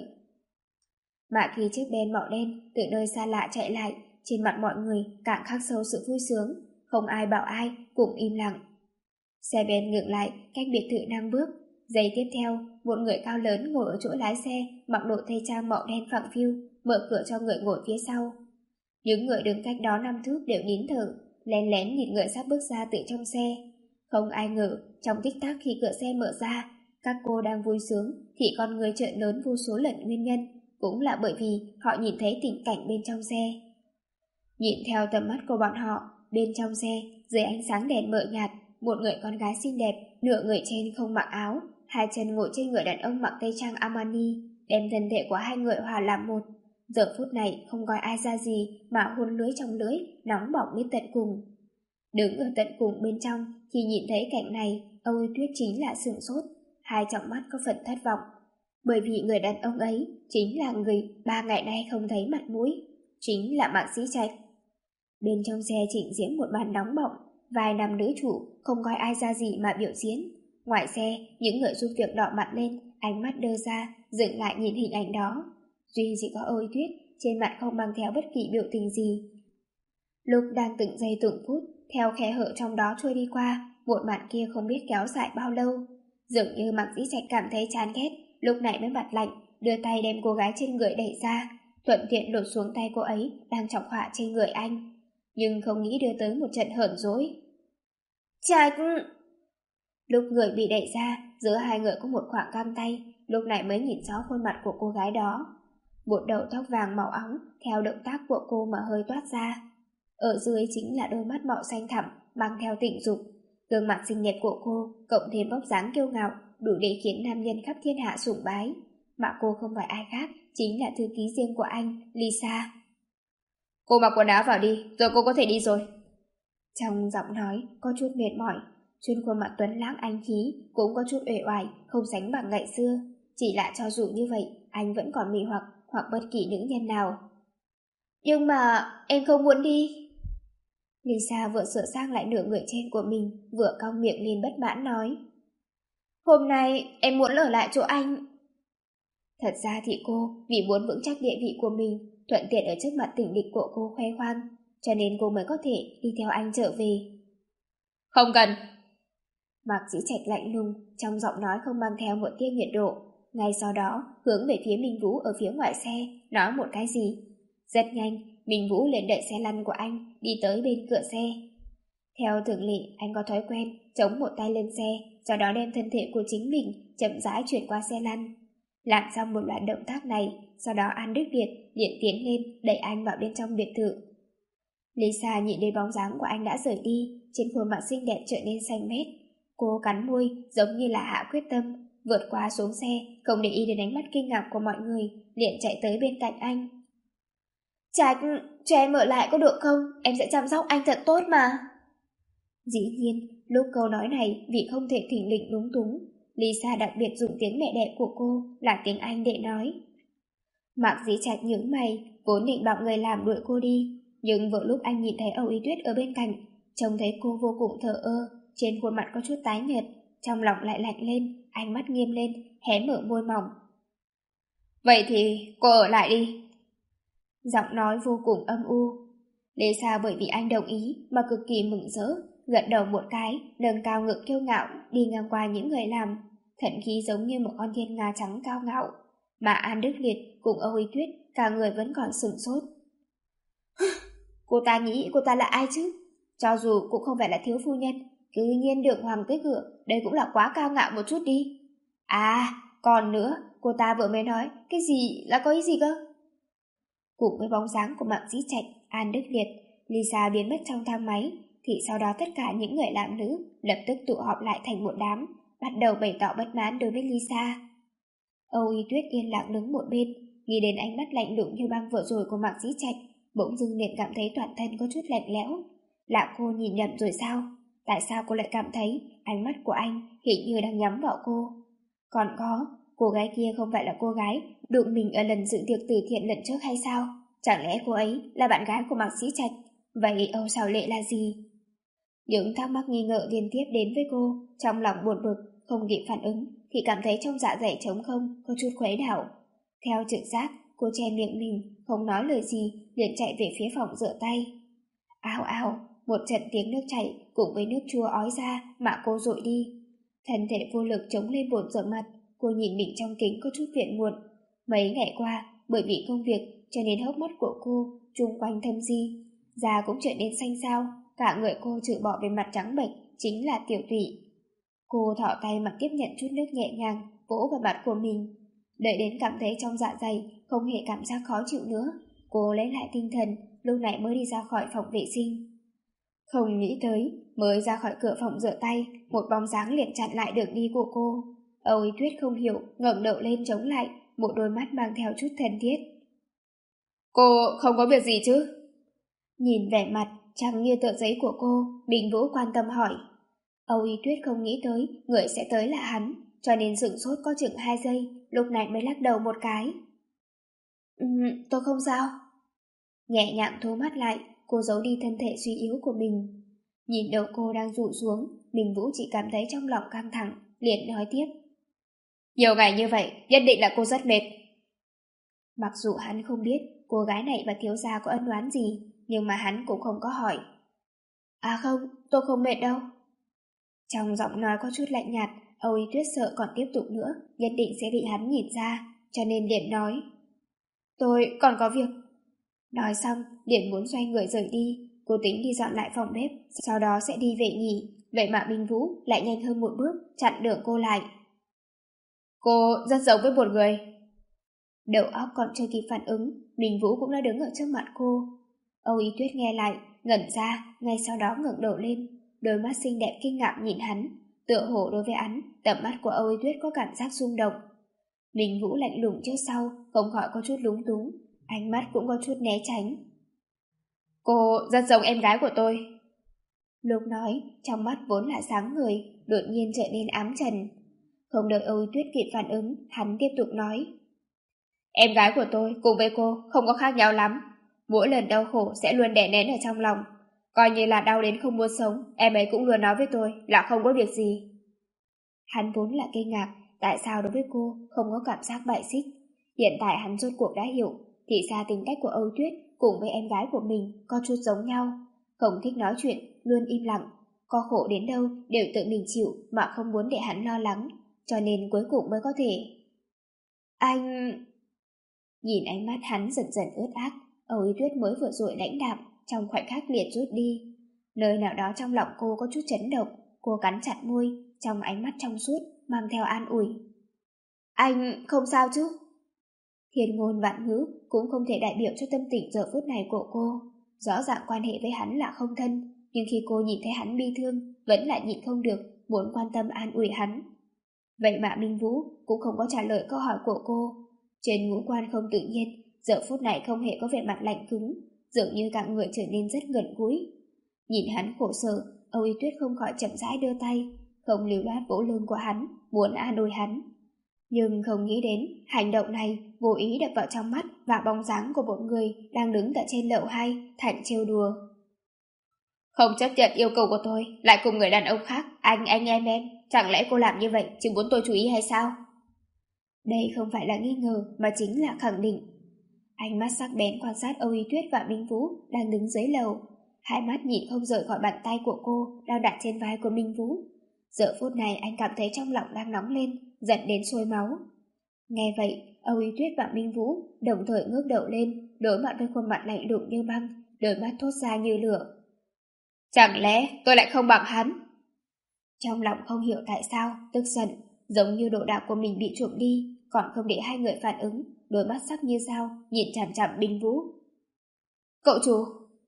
Mà khi chiếc ben màu đen từ nơi xa lạ chạy lại, trên mặt mọi người càng khắc sâu sự vui sướng, không ai bảo ai, cùng im lặng. Xe ben ngừng lại cách biệt thự năm bước. Giây tiếp theo, một người cao lớn ngồi ở chỗ lái xe, mặc đồ tây trang màu đen phẳng phiu, mở cửa cho người ngồi phía sau. Những người đứng cách đó năm thước đều nín thở, lén lén nhìn người sắp bước ra từ trong xe. Không ai ngờ, trong tích tắc khi cửa xe mở ra, các cô đang vui sướng, thì con người trợn lớn vô số lần nguyên nhân, cũng là bởi vì họ nhìn thấy tình cảnh bên trong xe. Nhìn theo tầm mắt của bọn họ, bên trong xe, dưới ánh sáng đèn mờ nhạt, một người con gái xinh đẹp, nửa người trên không mặc áo, hai chân ngồi trên người đàn ông mặc tây trang Armani, đem thân thể của hai người hòa làm một. Giờ phút này không coi ai ra gì mà hôn lưới trong lưới, nóng bỏng đến tận cùng. Đứng ở tận cùng bên trong, khi nhìn thấy cảnh này, Âu Y Tuyết chính là sửng sốt, hai trong mắt có phần thất vọng. Bởi vì người đàn ông ấy chính là người ba ngày nay không thấy mặt mũi, chính là Mạc Dĩ Trạch. Bên trong xe chỉnh diễn một màn nóng bỏng, vài nam nữ chủ không coi ai ra gì mà biểu diễn. Ngoài xe, những người giúp việc đỏ mặt lên, ánh mắt đơ ra, dừng lại nhìn hình ảnh đó. Duy chỉ có Âu Y Tuyết, trên mặt không mang theo bất kỳ biểu tình gì. Lúc đang từng giây từng phút, theo khe hở trong đó trôi đi qua, một màn kia không biết kéo dài bao lâu. Dường như Mạc Dĩ Trạch cảm thấy chán ghét, lúc này mới mặt lạnh, đưa tay đem cô gái trên người đẩy ra, thuận tiện lột xuống tay cô ấy đang chọc họa trên người anh, nhưng không nghĩ đưa tới một trận hởn dỗi. Trạch! Lúc người bị đẩy ra, giữa hai người có một khoảng găng tay, lúc này mới nhìn rõ khuôn mặt của cô gái đó. Một đầu tóc vàng màu óng theo động tác của cô mà hơi toát ra. Ở dưới chính là đôi mắt màu xanh thẳm mang theo tình dục. Gương mặt xinh đẹp của cô cộng thêm vóc dáng kiêu ngạo đủ để khiến nam nhân khắp thiên hạ sủng bái. Mà cô không phải ai khác, chính là thư ký riêng của anh, Lisa. Cô mặc quần áo vào đi, rồi cô có thể đi rồi. Trong giọng nói có chút mệt mỏi, trên khuôn mặt tuấn lãng anh khí cũng có chút uể oải, không sánh bằng ngày xưa. Chỉ là cho dù như vậy, anh vẫn còn mị hoặc hoặc bất kỳ nữ nhân nào. Nhưng mà em không muốn đi. Lisa vừa sửa sang lại nửa người trên của mình, vừa cong miệng lên bất mãn nói. Hôm nay em muốn ở lại chỗ anh. Thật ra thì cô vì muốn vững chắc địa vị của mình, thuận tiện ở trước mặt tình địch của cô khoe khoang, cho nên cô mới có thể đi theo anh trở về. Không cần. Mạc Dĩ Trạch lạnh lùng, trong giọng nói không mang theo một tia nhiệt độ. Ngay sau đó, hướng về phía Minh Vũ ở phía ngoài xe, nói một cái gì. Rất nhanh, Minh Vũ liền đẩy xe lăn của anh, đi tới bên cửa xe. Theo thường lệ, anh có thói quen chống một tay lên xe, sau đó đem thân thể của chính mình chậm rãi chuyển qua xe lăn. Làm xong một loạt động tác này, sau đó An Đức Việt liền tiến lên đẩy anh vào bên trong biệt thự. Lisa nhìn đến bóng dáng của anh đã rời đi, trên khuôn mặt xinh đẹp trở nên xanh mét. Cô cắn môi giống như là hạ quyết tâm, vượt qua xuống xe, không để ý đến ánh mắt kinh ngạc của mọi người, liền chạy tới bên cạnh anh. Trạch, cho em ở lại có được không? Em sẽ chăm sóc anh thật tốt mà. Dĩ nhiên, lúc câu nói này vì không thể thỉnh lình lúng túng, Lisa đặc biệt dùng tiếng mẹ đẻ của cô là tiếng Anh để nói. Mạc Dĩ Trạch nhướng mày, vốn định bảo người làm đuổi cô đi, nhưng vừa lúc anh nhìn thấy Âu Y Tuyết ở bên cạnh, trông thấy cô vô cùng thờ ơ, trên khuôn mặt có chút tái nhợt, trong lòng lại lạnh lên, ánh mắt nghiêm lên, hé mở môi mỏng. Vậy thì cô ở lại đi. Giọng nói vô cùng âm u. Lisa bởi vì anh đồng ý mà cực kỳ mừng rỡ, gật đầu một cái, nâng cao ngực kiêu ngạo, đi ngang qua những người làm, thận khí giống như một con thiên nga trắng cao ngạo. Mà An Đức Liệt cùng Âu Y Tuyết cả người vẫn còn sửng sốt. Cô ta nghĩ cô ta là ai chứ? Cho dù cũng không phải là thiếu phu nhân, cứ nhiên đường hoàng tới cửa, đây cũng là quá cao ngạo một chút đi. À, còn nữa, cô ta vừa mới nói, cái gì là có ý gì cơ? Cùng với bóng dáng của Mạc Dĩ Trạch, An Đức Liệt, Lisa biến mất trong thang máy, thì sau đó tất cả những người làm nữ lập tức tụ họp lại thành một đám, bắt đầu bày tỏ bất mãn đối với Lisa. Âu Y Tuyết yên lặng đứng một bên, nghĩ đến ánh mắt lạnh lùng như băng vừa rồi của Mạc Dĩ Trạch, bỗng dưng liền cảm thấy toàn thân có chút lạnh lẽo. Là cô nhìn nhầm rồi sao? Tại sao cô lại cảm thấy ánh mắt của anh hình như đang nhắm vào cô? Còn có, cô gái kia không phải là cô gái đụng mình ở lần dự tiệc từ thiện lần trước hay sao? Chẳng lẽ cô ấy là bạn gái của Mạc Dĩ Trạch? Vậy Âu Sào Lệ là gì? Những thắc mắc nghi ngờ liên tiếp đến với cô, trong lòng buồn bực, không kịp phản ứng, thì cảm thấy trong dạ dày trống không, có chút khuấy đảo. Theo trực giác, cô che miệng mình, không nói lời gì, liền chạy về phía phòng rửa tay. Ào ào, một trận tiếng nước chảy cùng với nước chua ói ra mà cô dội đi. Thân thể vô lực chống lên bồn rửa mặt, cô nhìn mình trong kính có chút phiền muộn. Mấy ngày qua, bởi vì công việc cho nên hốc mắt của cô chung quanh thâm di, da cũng trở nên xanh xao, cả người cô trừ bỏ về mặt trắng bệch chính là tiểu tụy. Cô thỏ tay mà tiếp nhận chút nước nhẹ nhàng vỗ vào mặt của mình, đợi đến cảm thấy trong dạ dày không hề cảm giác khó chịu nữa, cô lấy lại tinh thần, lúc này mới đi ra khỏi phòng vệ sinh. Không nghĩ tới, mới ra khỏi cửa phòng rửa tay, một bóng dáng liền chặn lại đường đi của cô. Âu Y Tuyết không hiểu, ngẩng đầu lên chống lại, một đôi mắt mang theo chút thân thiết. Cô không có việc gì chứ? Nhìn vẻ mặt trắng như tờ giấy của cô, Bình Vũ quan tâm hỏi. Âu Y Tuyết không nghĩ tới người sẽ tới là hắn, cho nên sửng sốt có chừng hai giây, lúc này mới lắc đầu một cái. Ừm, tôi không sao. Nhẹ nhàng thu mắt lại, cô giấu đi thân thể suy yếu của mình. Nhìn đầu cô đang rụ xuống, Bình Vũ chỉ cảm thấy trong lòng căng thẳng, liền nói tiếp. Nhiều ngày như vậy, nhất định là cô rất mệt. Mặc dù hắn không biết cô gái này và thiếu gia có ân oán gì, nhưng mà hắn cũng không có hỏi. À không, tôi không mệt đâu. Trong giọng nói có chút lạnh nhạt, Âu Y Tuyết sợ còn tiếp tục nữa, nhất định sẽ bị hắn nhìn ra, cho nên liền nói. Tôi còn có việc. Nói xong, liền muốn xoay người rời đi, cô tính đi dọn lại phòng bếp, sau đó sẽ đi về nghỉ. Vậy mà Minh Vũ lại nhanh hơn một bước, chặn đường cô lại. Cô rất giống với một người. Đầu óc còn chưa kịp phản ứng, Minh Vũ cũng đã đứng ở trước mặt cô. Âu Y Tuyết nghe lại, ngẩn ra, ngay sau đó ngẩng đầu lên, đôi mắt xinh đẹp kinh ngạc nhìn hắn, tựa hồ đối với hắn, tầm mắt của Âu Y Tuyết có cảm giác rung động. Minh Vũ lạnh lùng trước sau, không khỏi có chút lúng túng, ánh mắt cũng có chút né tránh. Cô rất giống em gái của tôi. Lúc nói, trong mắt vốn là sáng người, đột nhiên trở nên ám trần. Không đợi Âu Y Tuyết kịp phản ứng, hắn tiếp tục nói. Em gái của tôi cùng với cô không có khác nhau lắm. Mỗi lần đau khổ sẽ luôn đè nén ở trong lòng. Coi như là đau đến không muốn sống, em ấy cũng luôn nói với tôi là không có việc gì. Hắn vốn là kinh ngạc tại sao đối với cô không có cảm giác bại xích. Hiện tại hắn rốt cuộc đã hiểu, thì ra tính cách của Âu Tuyết cùng với em gái của mình có chút giống nhau. Không thích nói chuyện, luôn im lặng, có khổ đến đâu đều tự mình chịu mà không muốn để hắn lo lắng, cho nên cuối cùng mới có thể. Anh... Nhìn ánh mắt hắn dần dần ướt át, Âu Tuyết mới vừa rồi lãnh đạm, trong khoảnh khắc liền rút đi. Nơi nào đó trong lòng cô có chút chấn động, cô cắn chặt môi, trong ánh mắt trong suốt mang theo an ủi. Anh không sao chứ? Thiên ngôn vạn ngữ cũng không thể đại biểu cho tâm tình giờ phút này của cô. Rõ ràng quan hệ với hắn là không thân, nhưng khi cô nhìn thấy hắn bi thương, vẫn lại nhịn không được, muốn quan tâm an ủi hắn. Vậy mà Minh Vũ cũng không có trả lời câu hỏi của cô. Trên ngũ quan không tự nhiên, giờ phút này không hề có vẻ mặt lạnh cứng, dường như cả người trở nên rất gần gũi. Nhìn hắn khổ sở, Âu Y Tuyết không khỏi chậm rãi đưa tay, không lưu loát vỗ lưng của hắn, muốn an ủi hắn. Nhưng không nghĩ đến, hành động này vô ý đập vào trong mắt và bóng dáng của một người đang đứng tại trên lầu hai, thành trêu đùa. Không chấp nhận yêu cầu của tôi, lại cùng người đàn ông khác, anh anh em em, chẳng lẽ cô làm như vậy chỉ muốn tôi chú ý hay sao? Đây không phải là nghi ngờ mà chính là khẳng định. Ánh mắt sắc bén quan sát Âu Y Tuyết và Minh Vũ đang đứng dưới lầu, hai mắt nhìn không rời khỏi bàn tay của cô đang đặt trên vai của Minh Vũ. Giờ phút này anh cảm thấy trong lòng đang nóng lên, giận đến sôi máu. Nghe vậy, Âu Y Tuyết và Minh Vũ đồng thời ngước đầu lên, đối mặt với khuôn mặt lạnh lùng như băng, đôi mắt thốt ra như lửa. Chẳng lẽ tôi lại không bằng hắn? Trong lòng không hiểu tại sao, tức giận, giống như đồ đạc của mình bị trộm đi, còn không để hai người phản ứng, đôi mắt sắc như dao, nhìn chằm chằm Minh Vũ. Cậu chủ!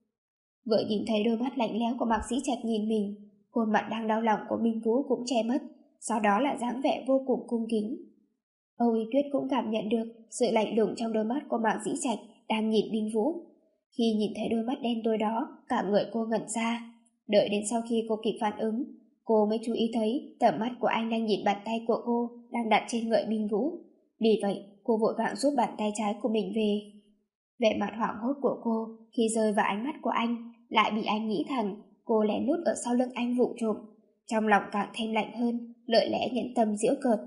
Vừa nhìn thấy đôi mắt lạnh lẽo của Mạc Sĩ Trạch nhìn mình, khuôn mặt đang đau lòng của Minh Vũ cũng che mất, sau đó là dáng vẻ vô cùng cung kính. Âu Y Tuyết cũng cảm nhận được sự lạnh lùng trong đôi mắt của Mạc Sĩ Trạch đang nhìn Minh Vũ. Khi nhìn thấy đôi mắt đen tối đó, cả người cô ngẩn ra. Đợi đến sau khi cô kịp phản ứng, cô mới chú ý thấy tầm mắt của anh đang nhìn bàn tay của cô đang đặt trên người Minh Vũ. Vì vậy, cô vội vàng rút bàn tay trái của mình về. Vẻ mặt hoảng hốt của cô khi rơi vào ánh mắt của anh lại bị anh nghĩ thẳng cô lén lút ở sau lưng anh vụng trộm. Trong lòng càng thêm lạnh hơn, lợi lẽ nhẫn tâm giễu cợt.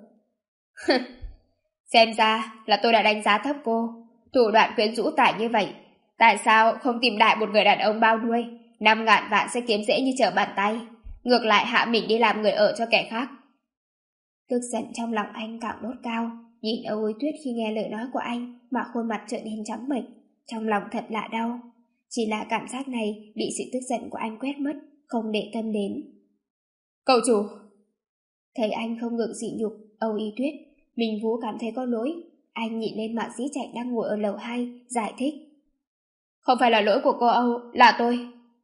Xem ra là tôi đã đánh giá thấp cô. Thủ đoạn quyến rũ tải như vậy, tại sao không tìm đại một người đàn ông bao nuôi, năm ngàn vạn sẽ kiếm dễ như trở bàn tay, ngược lại hạ mình đi làm người ở cho kẻ khác. Tức giận trong lòng anh càng đốt cao, nhìn Âu Y Tuyết khi nghe lời nói của anh mà khuôn mặt trở nên trắng bệch, trong lòng thật lạ đau. Chỉ là cảm giác này bị sự tức giận của anh quét mất, không để tâm đến. Cậu chủ! Thấy anh không ngừng sỉ nhục Âu Y Tuyết, Minh Vũ cảm thấy có lỗi. Anh nhìn lên Mạc Sĩ Trạch đang ngồi ở lầu hai, giải thích. Không phải là lỗi của cô Âu, là tôi.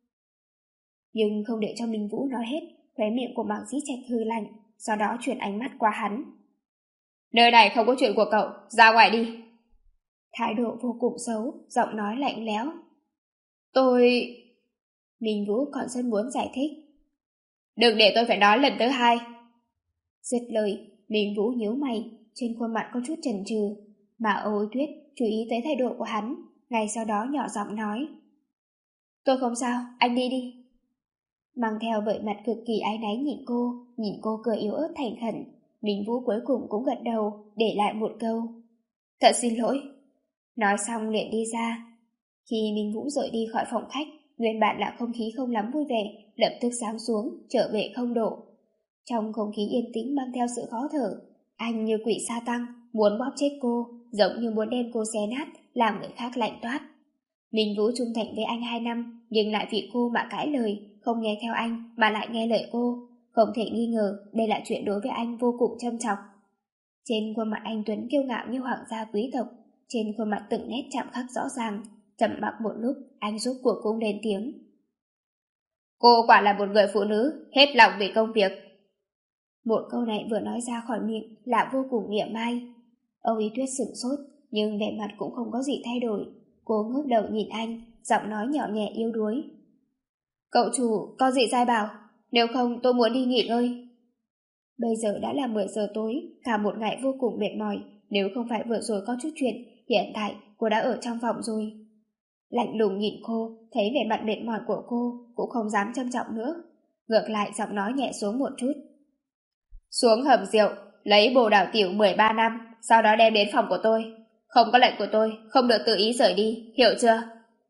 Nhưng không để cho Minh Vũ nói hết, khóe miệng của Mạc Sĩ Trạch hừ lạnh, sau đó chuyển ánh mắt qua hắn. Nơi này không có chuyện của cậu, ra ngoài đi. Thái độ vô cùng xấu, giọng nói lạnh lẽo. Tôi... Minh Vũ còn rất muốn giải thích. Đừng để tôi phải nói lần thứ hai. Dứt lời, Minh Vũ nhíu mày, trên khuôn mặt có chút chần chừ, mà Âu Y Tuyết chú ý tới thái độ của hắn, ngay sau đó nhỏ giọng nói. Tôi không sao, anh đi đi. Mang theo vẻ mặt cực kỳ áy náy nhìn cô, nhìn cô cười yếu ớt thành khẩn, Minh Vũ cuối cùng cũng gật đầu, để lại một câu. Thật xin lỗi. Nói xong liền đi ra. Khi Minh Vũ rời đi khỏi phòng khách, nguyên bản là không khí không lắm vui vẻ, lập tức sáng xuống, trở về không độ. Trong không khí yên tĩnh mang theo sự khó thở, anh như quỷ sa tăng, muốn bóp chết cô, giống như muốn đem cô xé nát, làm người khác lạnh toát. Minh Vũ trung thành với anh hai năm, nhưng lại vì cô mà cãi lời, không nghe theo anh mà lại nghe lời cô. Không thể nghi ngờ đây là chuyện đối với anh vô cùng châm chọc. Trên khuôn mặt anh Tuấn kiêu ngạo như hoàng gia quý tộc, trên khuôn mặt từng nét chạm khắc rõ ràng. Trầm mặc một lúc, anh rốt cuộc cũng lên tiếng. Cô quả là một người phụ nữ, hết lòng vì công việc. Một câu này vừa nói ra khỏi miệng là vô cùng mỉa mai. Âu Y Tuyết sửng sốt, nhưng vẻ mặt cũng không có gì thay đổi. Cô ngước đầu nhìn anh, giọng nói nhỏ nhẹ yếu đuối. Cậu chủ, có gì sai bảo, nếu không tôi muốn đi nghỉ ngơi. Bây giờ đã là mười giờ tối, cả một ngày vô cùng mệt mỏi, nếu không phải vừa rồi có chút chuyện, hiện tại cô đã ở trong phòng rồi. Lạnh lùng nhìn cô, thấy vẻ mặt mệt mỏi của cô, cũng không dám trân trọng nữa. Ngược lại giọng nói nhẹ xuống một chút. Xuống hầm rượu, lấy bồ đào tiểu mười ba năm, sau đó đem đến phòng của tôi. Không có lệnh của tôi, không được tự ý rời đi, hiểu chưa?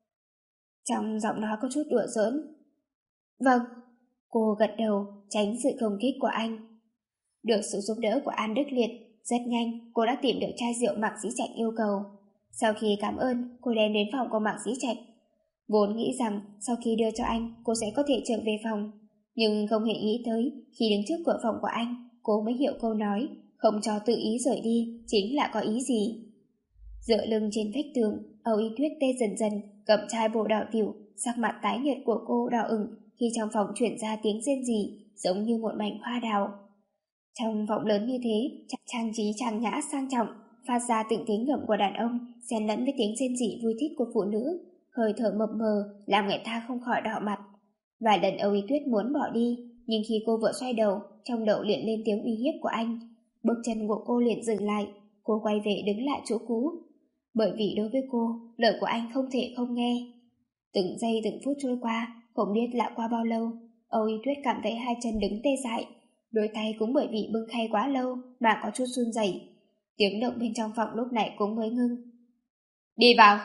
Trong giọng nói có chút đùa giỡn. Vâng, cô gật đầu, tránh sự công kích của anh. Được sự giúp đỡ của An Đức Liệt, rất nhanh cô đã tìm được chai rượu Mạc Dĩ Trạch yêu cầu. Sau khi cảm ơn, cô đem đến phòng của Mạc Dĩ Trạch. Vốn nghĩ rằng sau khi đưa cho anh, cô sẽ có thể trở về phòng. Nhưng không hề nghĩ tới, khi đứng trước cửa phòng của anh, cô mới hiểu câu nói, không cho tự ý rời đi, chính là có ý gì. Dựa lưng trên vách tường, Âu Y Tuyết tê dần dần, cầm chai bồ đào tiểu, sắc mặt tái nhợt của cô đỏ ửng khi trong phòng chuyển ra tiếng rên rỉ, giống như một mảnh hoa đào. Trong phòng lớn như thế, trang trí trang nhã sang trọng, phát ra từng tiếng ngầm của đàn ông, xen lẫn với tiếng rên rỉ vui thích của phụ nữ, hơi thở mập mờ làm người ta không khỏi đỏ mặt. Vài lần Âu Y Tuyết muốn bỏ đi, nhưng khi cô vừa xoay đầu, trong đầu liền lên tiếng uy hiếp của anh. Bước chân của cô liền dừng lại, cô quay về đứng lại chỗ cũ. Bởi vì đối với cô, lời của anh không thể không nghe. Từng giây từng phút trôi qua, không biết đã qua bao lâu, Âu Y Tuyết cảm thấy hai chân đứng tê dại, đôi tay cũng bởi vì bưng khay quá lâu mà có chút run rẩy. Tiếng động bên trong phòng lúc này cũng mới ngưng. Đi vào.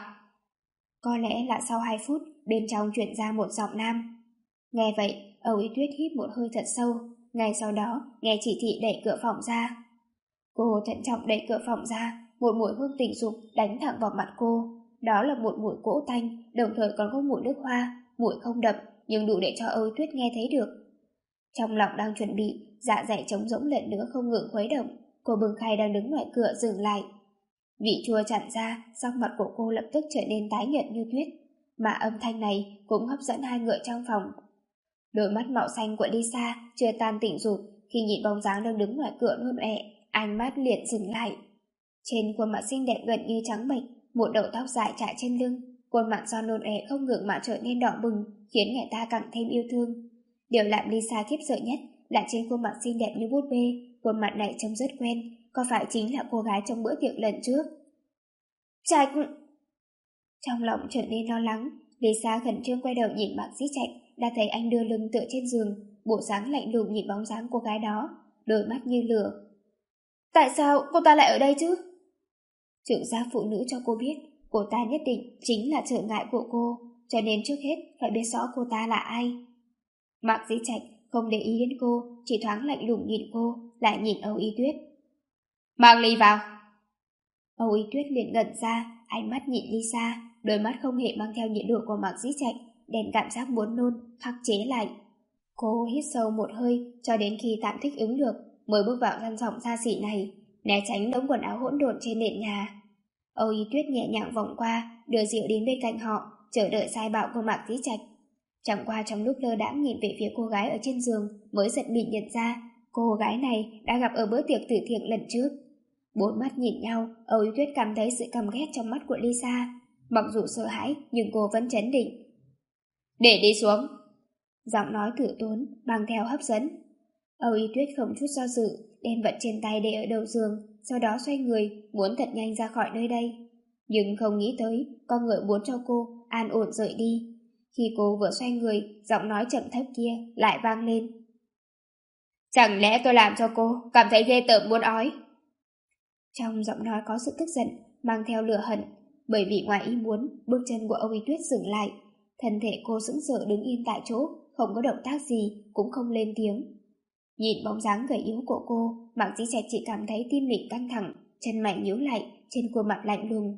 Có lẽ là sau hai phút, bên trong truyền ra một giọng nam. Nghe vậy, Âu Y Tuyết hít một hơi thật sâu, ngay sau đó nghe chỉ thị đẩy cửa phòng ra. Cô thận trọng đẩy cửa phòng ra, một mùi hương tình dục đánh thẳng vào mặt cô. Đó là một mùi gỗ tanh, đồng thời còn có mùi nước hoa, mùi không đậm nhưng đủ để cho Âu Y Tuyết nghe thấy được. Trong lòng đang chuẩn bị, dạ dày trống rỗng lần nữa không ngừng khuấy động, cô bưng khay đang đứng ngoài cửa dừng lại. Vị chua tràn ra, sắc mặt của cô lập tức trở nên tái nhợt như tuyết, mà âm thanh này cũng hấp dẫn hai người trong phòng. Đôi mắt màu xanh của Lisa chưa tan tỉnh dục, khi nhìn bóng dáng đang đứng ngoài cửa nôn ọe, ánh mắt liền dừng lại. Trên khuôn mặt xinh đẹp gần như trắng bệch, một đầu tóc dài trải trên lưng, khuôn mặt do nôn ọe không ngừng mà trở nên đỏ bừng, khiến người ta càng thêm yêu thương. Điều làm Lisa khiếp sợ nhất là trên khuôn mặt xinh đẹp như bút bê, khuôn mặt này trông rất quen, có phải chính là cô gái trong bữa tiệc lần trước? Trạch! Trong lòng trở nên lo lắng, Lisa khẩn trương quay đầu nhìn Mạc Dĩ Trạch, đã thấy anh đưa lưng tựa trên giường, bộ dáng lạnh lùng nhìn bóng dáng cô gái đó, đôi mắt như lửa. Tại sao cô ta lại ở đây chứ? Trưởng gia phụ nữ cho cô biết, cô ta nhất định chính là trở ngại của cô, cho nên trước hết phải biết rõ cô ta là ai. Mạc Dĩ Trạch không để ý đến cô, chỉ thoáng lạnh lùng nhìn cô, lại nhìn Âu Y Tuyết. Mang ly vào. Âu Y Tuyết liền ngẩn ra, ánh mắt nhìn Lisa, đôi mắt không hề mang theo nhiệt độ của Mạc Dĩ Trạch, đem cảm giác muốn nôn, khắc chế lại. Cô hít sâu một hơi, cho đến khi tạm thích ứng được, mới bước vào căn phòng xa xỉ này, né tránh đống quần áo hỗn độn trên nền nhà. Âu Y Tuyết nhẹ nhàng vòng qua, đưa rượu đến bên cạnh họ, chờ đợi sai bảo của Mạc Dĩ Trạch. Chẳng qua trong lúc lơ đãng nhìn về phía cô gái ở trên giường, mới giật mình nhận ra, cô gái này đã gặp ở bữa tiệc tử thiện lần trước. Bốn mắt nhìn nhau, Âu Y Tuyết cảm thấy sự căm ghét trong mắt của Lisa. Mặc dù sợ hãi, nhưng cô vẫn trấn định. Để đi xuống. Giọng nói tử tốn, mang theo hấp dẫn. Âu Y Tuyết không chút do dự, đem vật trên tay để ở đầu giường, sau đó xoay người, muốn thật nhanh ra khỏi nơi đây. Nhưng không nghĩ tới, có người muốn cho cô an ổn rời đi. Khi cô vừa xoay người, giọng nói trầm thấp kia lại vang lên. Chẳng lẽ tôi làm cho cô cảm thấy ghê tởm muốn ói? Trong giọng nói có sự tức giận, mang theo lửa hận, bởi vì ngoài ý muốn, bước chân của Âu Y Tuyết dừng lại. Thân thể cô sững sờ đứng yên tại chỗ, không có động tác gì, cũng không lên tiếng. Nhìn bóng dáng gầy yếu của cô, Mạc Dĩ Trạch chỉ cảm thấy tim mình căng thẳng, chân mày nhíu lại, trên khuôn mặt lạnh lùng.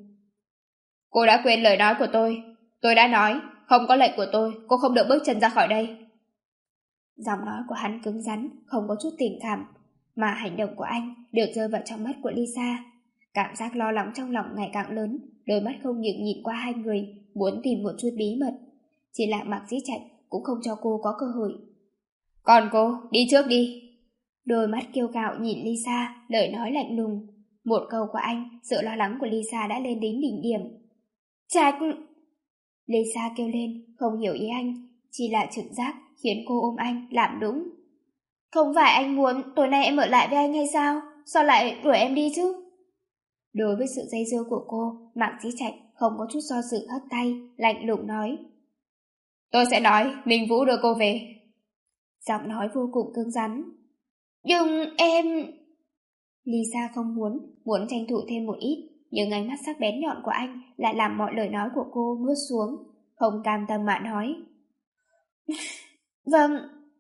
Cô đã quên lời nói của tôi. Tôi đã nói, không có lệnh của tôi, cô không được bước chân ra khỏi đây. Giọng nói của hắn cứng rắn, không có chút tình cảm, mà hành động của anh đều rơi vào trong mắt của Lisa. Cảm giác lo lắng trong lòng ngày càng lớn, đôi mắt không nhịn nhìn qua hai người, muốn tìm một chút bí mật. Chỉ là Mạc Dĩ Trạch cũng không cho cô có cơ hội. Còn cô, đi trước đi. Đôi mắt kiêu cạo nhìn Lisa, lời nói lạnh lùng. Một câu của anh, sự lo lắng của Lisa đã lên đến đỉnh điểm. Trạch! Lisa kêu lên, không hiểu ý anh, chỉ là trực giác khiến cô ôm anh, làm đúng. Không phải anh muốn tối nay em ở lại với anh hay sao? Sao lại đuổi em đi chứ? Đối với sự dây dưa của cô, Mạc Dĩ Trạch không có chút do dự hất tay, lạnh lùng nói. Tôi sẽ nói Ninh Vũ đưa cô về. Giọng nói vô cùng cứng rắn. Nhưng em... Lisa không muốn, muốn tranh thủ thêm một ít, nhưng ánh mắt sắc bén nhọn của anh lại làm mọi lời nói của cô nuốt xuống, không cam tâm mà nói. Vâng.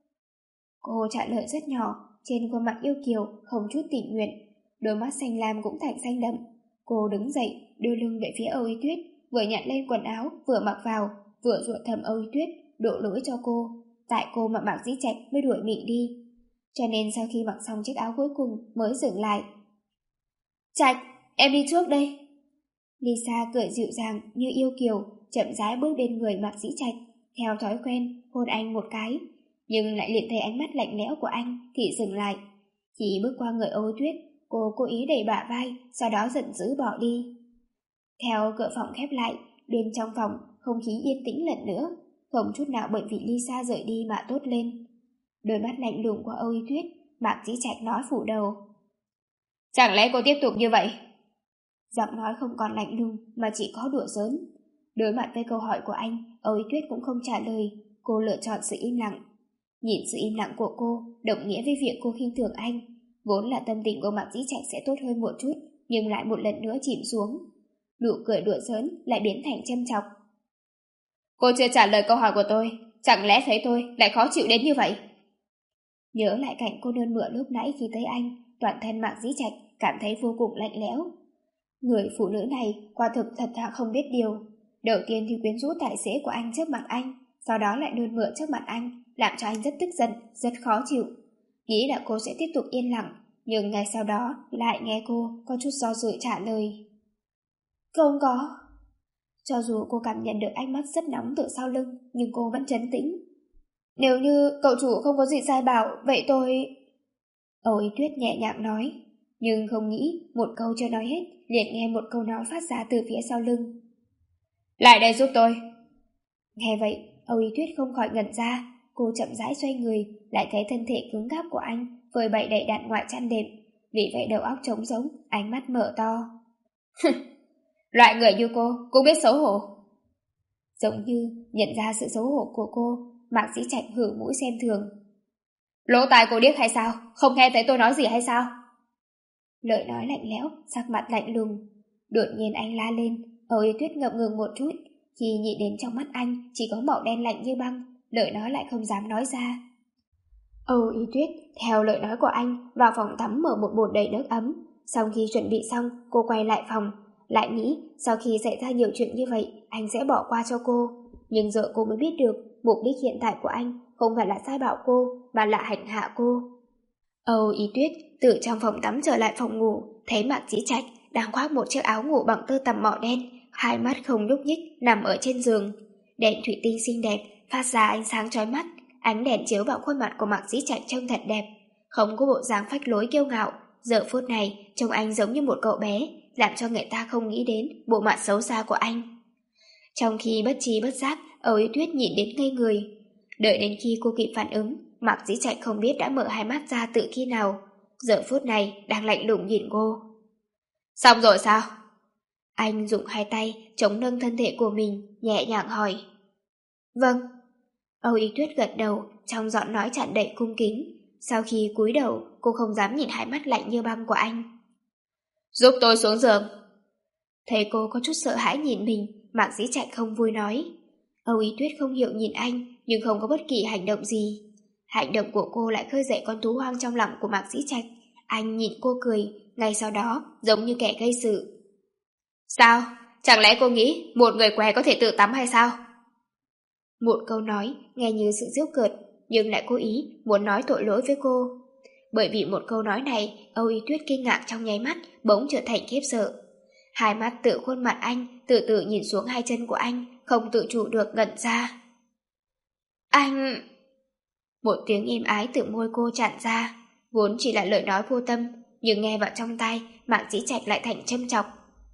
Cô trả lời rất nhỏ, trên khuôn mặt yêu kiều, không chút tình nguyện, đôi mắt xanh lam cũng thành xanh đậm. Cô đứng dậy, đưa lưng về phía Âu Y Tuyết, vừa nhặt lên quần áo, vừa mặc vào, vừa dụa thầm Âu Y Tuyết, đổ lỗi cho cô. Tại cô mà Mạc Dĩ Trạch mới đuổi Mị đi. Cho nên sau khi mặc xong chiếc áo cuối cùng mới dừng lại. Trạch, em đi trước đây. Lisa cười dịu dàng như yêu kiều, chậm rãi bước bên người Mạc Dĩ Trạch, theo thói quen hôn anh một cái, nhưng lại liền thấy ánh mắt lạnh lẽo của anh thì dừng lại. Chỉ bước qua người Âu Tuyết, cô cố ý đẩy bả vai, sau đó giận dữ bỏ đi. Theo cửa phòng khép lại, bên trong phòng không khí yên tĩnh lần nữa, không chút nào bởi vì Lisa rời đi mà tốt lên. Đôi mắt lạnh lùng của Âu Y Tuyết, Mạc Dĩ Trạch nói phủ đầu. Chẳng lẽ cô tiếp tục như vậy? Giọng nói không còn lạnh lùng mà chỉ có đùa giỡn. Đối mặt với câu hỏi của anh, Âu Y Tuyết cũng không trả lời, cô lựa chọn sự im lặng. Nhìn sự im lặng của cô đồng nghĩa với việc cô khinh thường anh. Vốn là tâm tình của Mạc Dĩ Trạch sẽ tốt hơn một chút, nhưng lại một lần nữa chìm xuống. Nụ cười đùa giỡn lại biến thành châm chọc. Cô chưa trả lời câu hỏi của tôi, chẳng lẽ thấy tôi lại khó chịu đến như vậy? Nhớ lại cảnh cô nôn mửa lúc nãy khi thấy anh, toàn thân Mạc Dĩ Trạch cảm thấy vô cùng lạnh lẽo. Người phụ nữ này quả thực thật thà không biết điều. Đầu tiên thì quyến rũ tài xế của anh trước mặt anh, sau đó lại nôn mửa trước mặt anh, làm cho anh rất tức giận, rất khó chịu. Nghĩ là cô sẽ tiếp tục yên lặng, nhưng ngay sau đó lại nghe cô có chút do dự trả lời. Không có. Cho dù cô cảm nhận được ánh mắt rất nóng từ sau lưng, nhưng cô vẫn trấn tĩnh. Nếu như cậu chủ không có gì sai bảo, vậy tôi... Âu Y Tuyết nhẹ nhàng nói, nhưng không nghĩ một câu chưa nói hết, liền nghe một câu nói phát ra từ phía sau lưng. Lại đây giúp tôi. Nghe vậy, Âu Y Tuyết không khỏi ngẩn ra, cô chậm rãi xoay người, lại thấy thân thể cứng cáp của anh phơi bày đầy đặn ngoài chăn đệm, vì vậy đầu óc trống rỗng, ánh mắt mở to. Loại người như cô cũng biết xấu hổ. Giống như nhận ra sự xấu hổ của cô, Mạc Dĩ Trạch hử mũi xem thường. Lỗ tai cô điếc hay sao? Không nghe thấy tôi nói gì hay sao? Lời nói lạnh lẽo, sắc mặt lạnh lùng. Đột nhiên anh la lên, Âu Y Tuyết ngập ngừng một chút, khi nhìn đến trong mắt anh chỉ có màu đen lạnh như băng, lời nói lại không dám nói ra. Âu Y Tuyết theo lời nói của anh vào phòng tắm mở một bồn đầy nước ấm. Sau khi chuẩn bị xong, cô quay lại phòng, lại nghĩ sau khi xảy ra nhiều chuyện như vậy anh sẽ bỏ qua cho cô. Nhưng giờ cô mới biết được mục đích hiện tại của anh không phải là sai bảo cô, mà là hành hạ cô. Âu Y Tuyết từ trong phòng tắm trở lại phòng ngủ, thấy Mạc Dĩ Trạch đang khoác một chiếc áo ngủ bằng tơ tằm màu đen, hai mắt không nhúc nhích nằm ở trên giường. Đèn thủy tinh xinh đẹp phát ra ánh sáng chói mắt, ánh đèn chiếu vào khuôn mặt của Mạc Dĩ Trạch trông thật đẹp, không có bộ dáng phách lối kiêu ngạo. Giờ phút này trông anh giống như một cậu bé, làm cho người ta không nghĩ đến bộ mặt xấu xa của anh. Trong khi bất trí bất giác, Âu Y Tuyết nhìn đến ngây người. Đợi đến khi cô kịp phản ứng, Mạc Dĩ Trạch không biết đã mở hai mắt ra từ khi nào, giờ phút này đang lạnh lùng nhìn cô. Xong rồi sao? Anh dùng hai tay chống nâng thân thể của mình, nhẹ nhàng hỏi. Vâng. Âu Y Tuyết gật đầu, trong giọng nói tràn đầy cung kính. Sau khi cúi đầu, cô không dám nhìn hai mắt lạnh như băng của anh. Giúp tôi xuống giường. Thấy cô có chút sợ hãi nhìn mình, Mạc Dĩ Trạch không vui nói. Âu Y Tuyết không hiểu nhìn anh, nhưng không có bất kỳ hành động gì. Hành động của cô lại khơi dậy con thú hoang trong lòng của Mạc Dĩ Trạch. Anh nhìn cô cười, ngay sau đó giống như kẻ gây sự. Sao? Chẳng lẽ cô nghĩ một người què có thể tự tắm hay sao? Một câu nói nghe như sự giễu cợt, nhưng lại cố ý muốn nói tội lỗi với cô. Bởi vì một câu nói này, Âu Y Tuyết kinh ngạc trong nháy mắt bỗng trở thành khiếp sợ. Hai mắt tự khuôn mặt anh từ từ nhìn xuống hai chân của anh, không tự chủ được ngẩn ra. Anh... Một tiếng êm ái từ môi cô tràn ra, vốn chỉ là lời nói vô tâm, nhưng nghe vào trong tai, Mạc Dĩ Trạch lại thành châm chọc.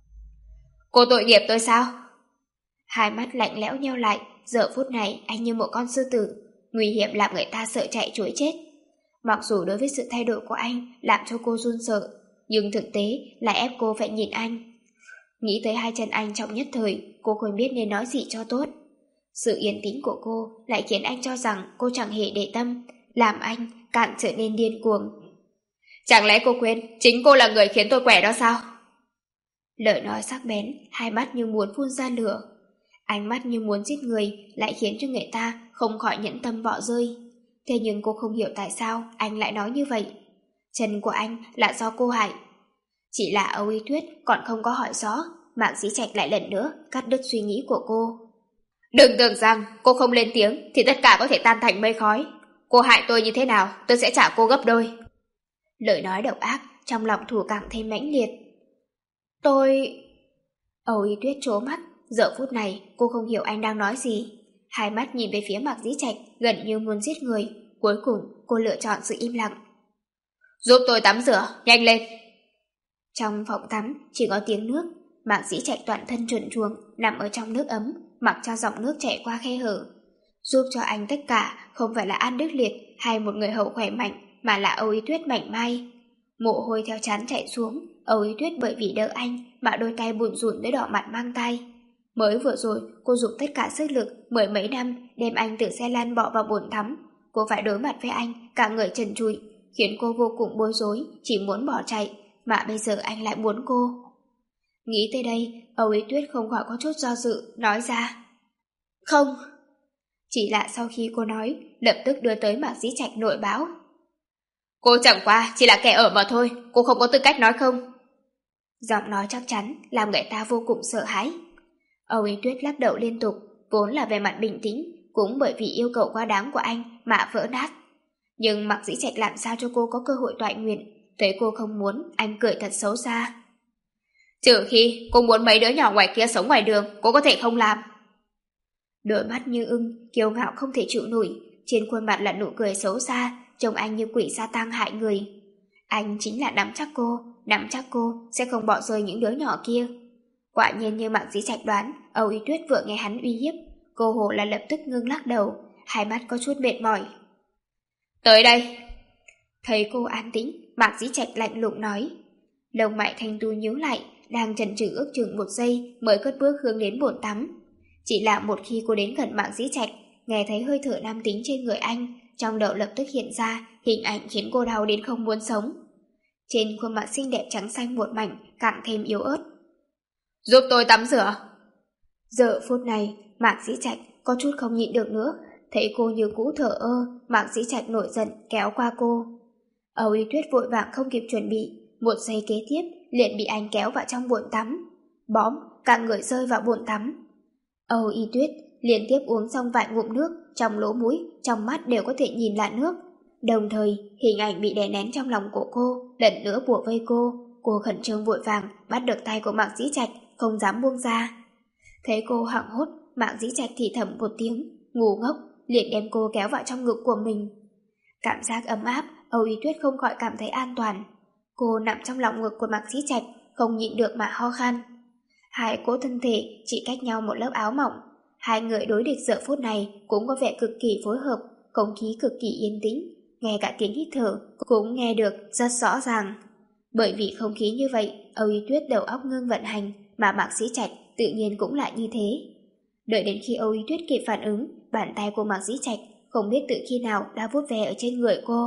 Cô tội nghiệp tôi sao? Hai mắt lạnh lẽo nheo lại, giờ phút này anh như một con sư tử, nguy hiểm làm người ta sợ chạy trối chết. Mặc dù đối với sự thay đổi của anh làm cho cô run sợ, nhưng thực tế là ép cô phải nhìn anh. Nghĩ tới hai chân anh trong nhất thời, cô không biết nên nói gì cho tốt. Sự yên tĩnh của cô lại khiến anh cho rằng cô chẳng hề để tâm, làm anh càng trở nên điên cuồng. Chẳng lẽ cô quên chính cô là người khiến tôi quẻ đó sao? Lời nói sắc bén, hai mắt như muốn phun ra lửa. Ánh mắt như muốn giết người lại khiến cho người ta không khỏi nhẫn tâm bỏ rơi. Thế nhưng cô không hiểu tại sao anh lại nói như vậy. Chân của anh là do cô hại. Chỉ là Âu Y Tuyết còn không có hỏi rõ, Mạc Dĩ Trạch lại lần nữa cắt đứt suy nghĩ của cô. Đừng tưởng rằng cô không lên tiếng thì tất cả có thể tan thành mây khói. Cô hại tôi như thế nào, tôi sẽ trả cô gấp đôi. Lời nói độc ác trong lòng thù càng thêm mãnh liệt. Tôi... Âu Y Tuyết trố mắt. Giờ phút này cô không hiểu anh đang nói gì. Hai mắt nhìn về phía Mạc Dĩ Trạch gần như muốn giết người. Cuối cùng cô lựa chọn sự im lặng. Giúp tôi tắm rửa, nhanh lên. Trong phòng tắm chỉ có tiếng nước. Mạc Dĩ Trạch toàn thân trần truồng nằm ở trong nước ấm, mặc cho dòng nước chảy qua khe hở. Giúp cho anh tất cả không phải là An Đức Liệt hay một người hầu khỏe mạnh, mà là Âu Y Tuyết mảnh mai. Mồ hôi theo trán chạy xuống. Âu Y Tuyết bởi vì đỡ anh mà đôi tay bủn rủn tới đỏ mặt mang tay. Mới vừa rồi cô dùng tất cả sức lực mười mấy năm đem anh từ xe lăn bỏ vào bồn tắm. Cô phải đối mặt với anh cả người trần trụi, khiến cô vô cùng bối rối, chỉ muốn bỏ chạy, mà bây giờ anh lại muốn cô. Nghĩ tới đây, Âu Y Tuyết không khỏi có chút do dự, nói ra. Không. Chỉ là sau khi cô nói, lập tức đưa tới Mạc Dĩ Trạch nội báo. Cô chẳng qua chỉ là kẻ ở mà thôi, cô không có tư cách nói không. Giọng nói chắc chắn làm người ta vô cùng sợ hãi. Âu Y Tuyết lắc đầu liên tục, vốn là về mặt bình tĩnh, cũng bởi vì yêu cầu quá đáng của anh mà vỡ nát. Nhưng Mạc Dĩ Trạch làm sao cho cô có cơ hội toại nguyện, thấy cô không muốn, anh cười thật xấu xa. Trừ khi cô muốn mấy đứa nhỏ ngoài kia sống ngoài đường, cô có thể không làm. Đôi mắt như ưng, kiêu ngạo không thể chịu nổi, trên khuôn mặt là nụ cười xấu xa, trông anh như quỷ sa tăng hại người. Anh chính là nắm chắc cô, nắm chắc cô sẽ không bỏ rơi những đứa nhỏ kia. Quả nhiên như Mạc Dĩ Trạch đoán, Âu Y Tuyết vừa nghe hắn uy hiếp, cô hồ là lập tức ngưng lắc đầu, hai mắt có chút mệt mỏi. Tới đây. Thấy cô an tĩnh, Mạc Dĩ Trạch lạnh lùng nói. Lông mày thanh tú nhíu lại, đang chần chừ ước chừng một giây mới cất bước hướng đến bồn tắm. Chỉ là một khi cô đến gần Mạc Dĩ Trạch, nghe thấy hơi thở nam tính trên người anh, trong đầu lập tức hiện ra hình ảnh khiến cô đau đến không muốn sống. Trên khuôn mặt xinh đẹp trắng xanh một mảnh càng thêm yếu ớt. Giúp tôi tắm rửa. Giờ phút này, Mạc Dĩ Trạch có chút không nhịn được nữa, thấy cô như cũ thở ơ, Mạc Dĩ Trạch nổi giận kéo qua cô. Âu Y Tuyết vội vàng không kịp chuẩn bị, một giây kế tiếp liền bị anh kéo vào trong bồn tắm. Bóm, cả người rơi vào bồn tắm. Âu Y Tuyết liên tiếp uống xong vài ngụm nước, trong lỗ mũi, trong mắt đều có thể nhìn là nước. Đồng thời, hình ảnh bị đè nén trong lòng của cô lần nữa bủa vây cô. Cô khẩn trương vội vàng bắt được tay của Mạc Dĩ Trạch, không dám buông ra. Thấy cô hoảng hốt, Mạc Dĩ Trạch thì thầm một tiếng, ngu ngốc, liền đem cô kéo vào trong ngực của mình. Cảm giác ấm áp, Âu Y Tuyết không khỏi cảm thấy an toàn. Cô nằm trong lòng ngực của Mạc Dĩ Trạch, không nhịn được mà ho khan. Hai cỗ thân thể chỉ cách nhau một lớp áo mỏng. Hai người đối địch giờ phút này cũng có vẻ cực kỳ phối hợp, không khí cực kỳ yên tĩnh, ngay cả tiếng hít thở cũng nghe được rất rõ ràng. Bởi vì không khí như vậy, Âu Y Tuyết đầu óc ngưng vận hành, mà Mạc Dĩ Trạch tự nhiên cũng lại như thế. Đợi đến khi Âu Y Tuyết kịp phản ứng, bàn tay của Mạc Dĩ Trạch không biết từ khi nào đã vuốt ve ở trên người cô.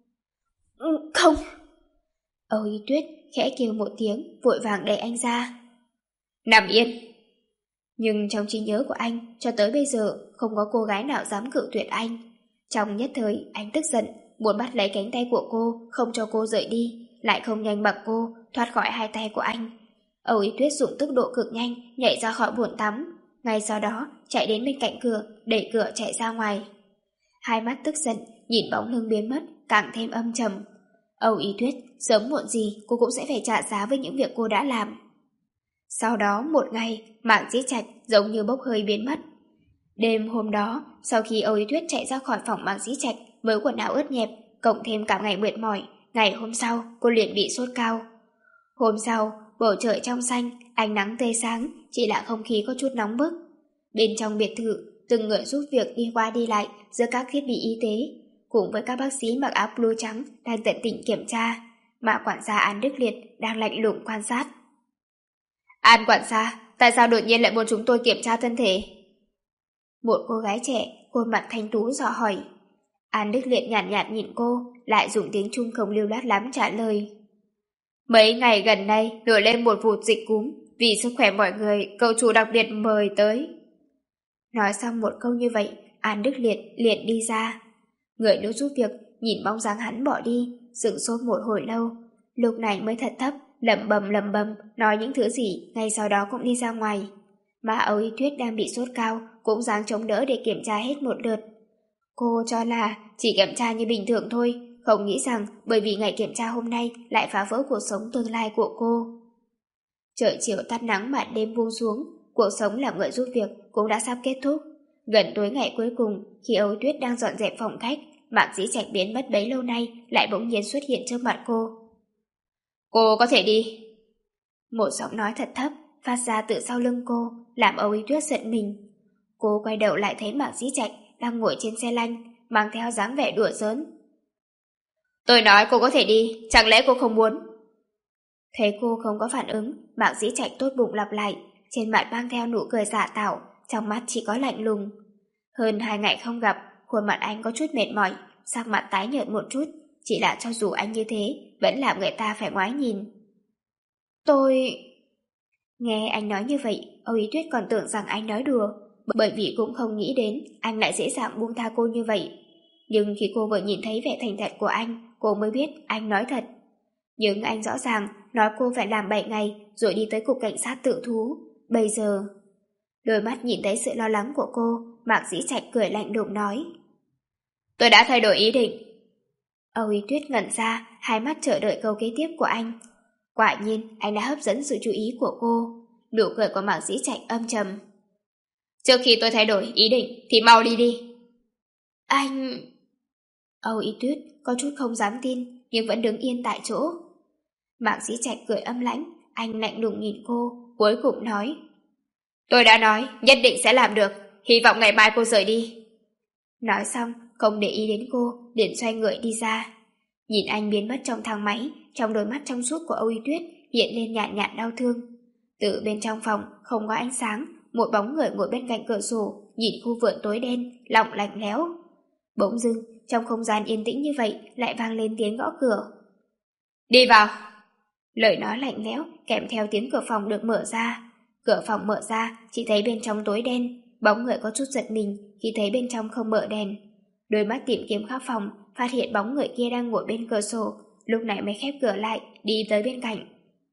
Không! Âu Y Tuyết khẽ kêu một tiếng, vội vàng đẩy anh ra. Nằm yên! Nhưng trong trí nhớ của anh, cho tới bây giờ không có cô gái nào dám cự tuyệt anh. Trong nhất thời, anh tức giận, muốn bắt lấy cánh tay của cô, không cho cô rời đi, lại không nhanh bằng cô, thoát khỏi hai tay của anh. Âu Y Tuyết dùng tốc độ cực nhanh, nhảy ra khỏi bồn tắm, ngay sau đó chạy đến bên cạnh cửa, đẩy cửa chạy ra ngoài. Hai mắt tức giận, nhìn bóng lưng biến mất, càng thêm âm trầm. Âu Y Tuyết, sớm muộn gì cô cũng sẽ phải trả giá với những việc cô đã làm. Sau đó một ngày, Mạc Dĩ Trạch giống như bốc hơi biến mất. Đêm hôm đó, sau khi Âu Y Tuyết chạy ra khỏi phòng Mạc Dĩ Trạch với quần áo ướt nhẹp, cộng thêm cả ngày mệt mỏi, ngày hôm sau cô liền bị sốt cao. Hôm sau, bầu trời trong xanh, ánh nắng tươi sáng, chỉ là không khí có chút nóng bức. Bên trong biệt thự, từng người giúp việc đi qua đi lại giữa các thiết bị y tế, cùng với các bác sĩ mặc áo blue trắng đang tận tình kiểm tra, mà quản gia An Đức Liệt đang lạnh lùng quan sát. An quản gia, tại sao đột nhiên lại muốn chúng tôi kiểm tra thân thể? Một cô gái trẻ, khuôn mặt thanh tú dò hỏi. An Đức Liệt nhàn nhạt, nhạt nhìn cô, lại dùng tiếng Trung không lưu loát lắm trả lời. Mấy ngày gần đây nổi lên một vụ dịch cúm, vì sức khỏe mọi người, cậu chủ đặc biệt mời tới. Nói xong một câu như vậy, An Đức Liệt liền đi ra. Người nữ giúp việc nhìn bóng dáng hắn bỏ đi, sững sốt một hồi lâu, lúc này mới thật thấp, lẩm bẩm lẩm bẩm nói những thứ gì, ngay sau đó cũng đi ra ngoài. Mà Âu Y Tuyết đang bị sốt cao, cũng dáng chống đỡ để kiểm tra hết một lượt. Cô cho là chỉ kiểm tra như bình thường thôi, không nghĩ rằng bởi vì ngày kiểm tra hôm nay lại phá vỡ cuộc sống tương lai của cô. Trời chiều tắt nắng màn đêm buông xuống, cuộc sống làm người giúp việc cũng đã sắp kết thúc. Gần tối ngày cuối cùng, khi Âu Tuyết đang dọn dẹp phòng khách, Mạc Dĩ Trạch biến mất bấy lâu nay lại bỗng nhiên xuất hiện trước mặt cô. Cô có thể đi. Một giọng nói thật thấp phát ra từ sau lưng cô, làm Âu Y Tuyết giận mình. Cô quay đầu lại thấy Mạc Dĩ Trạch đang ngồi trên xe lanh, mang theo dáng vẻ đùa giỡn. Tôi nói cô có thể đi, chẳng lẽ cô không muốn? Thấy cô không có phản ứng, Mạc Dĩ Trạch tốt bụng lặp lại, trên mặt mang theo nụ cười giả tạo, trong mắt chỉ có lạnh lùng. Hơn hai ngày không gặp, khuôn mặt anh có chút mệt mỏi, sắc mặt tái nhợt một chút, chỉ là cho dù anh như thế, vẫn làm người ta phải ngoái nhìn. Tôi... Nghe anh nói như vậy, Âu Y Tuyết còn tưởng rằng anh nói đùa, bởi vì cũng không nghĩ đến anh lại dễ dàng buông tha cô như vậy. Nhưng khi cô vừa nhìn thấy vẻ thành thật của anh, cô mới biết anh nói thật. Nhưng anh rõ ràng nói cô phải làm bảy ngày rồi đi tới cục cảnh sát tự thú. Bây giờ... Đôi mắt nhìn thấy sự lo lắng của cô, Mạc Dĩ Trạch cười lạnh lùng nói. Tôi đã thay đổi ý định. Âu Y Tuyết ngẩn ra, hai mắt chờ đợi câu kế tiếp của anh. Quả nhiên, anh đã hấp dẫn sự chú ý của cô. Nụ cười của Mạc Dĩ Trạch âm trầm. Trước khi tôi thay đổi ý định thì mau đi đi. Anh... Âu Y Tuyết có chút không dám tin, nhưng vẫn đứng yên tại chỗ. Mạc Dĩ Trạch cười âm lãnh, anh lạnh lùng nhìn cô, cuối cùng nói. Tôi đã nói, nhất định sẽ làm được, hy vọng ngày mai cô rời đi. Nói xong, không để ý đến cô, liền xoay người đi ra. Nhìn anh biến mất trong thang máy, trong đôi mắt trong suốt của Âu Y Tuyết hiện lên nhạt nhạt đau thương. Từ bên trong phòng không có ánh sáng, một bóng người ngồi bên cạnh cửa sổ, nhìn khu vườn tối đen, lạnh lạnh lẽo. Bỗng dưng, trong không gian yên tĩnh như vậy, lại vang lên tiếng gõ cửa. Đi vào. Lời nói lạnh lẽo kèm theo tiếng cửa phòng được mở ra. Cửa phòng mở ra, chỉ thấy bên trong tối đen, bóng người có chút giật mình khi thấy bên trong không mở đèn. Đôi mắt tìm kiếm khắp phòng, phát hiện bóng người kia đang ngồi bên cửa sổ, lúc này mới khép cửa lại, đi tới bên cạnh.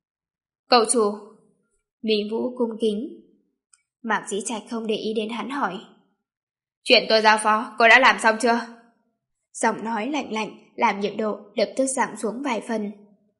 Cậu chủ. Minh Vũ cung kính. Mạc Dĩ Trạch không để ý đến hắn hỏi. Chuyện tôi giao phó, cô đã làm xong chưa? Giọng nói lạnh lạnh, làm nhiệt độ lập tức giảm xuống vài phần.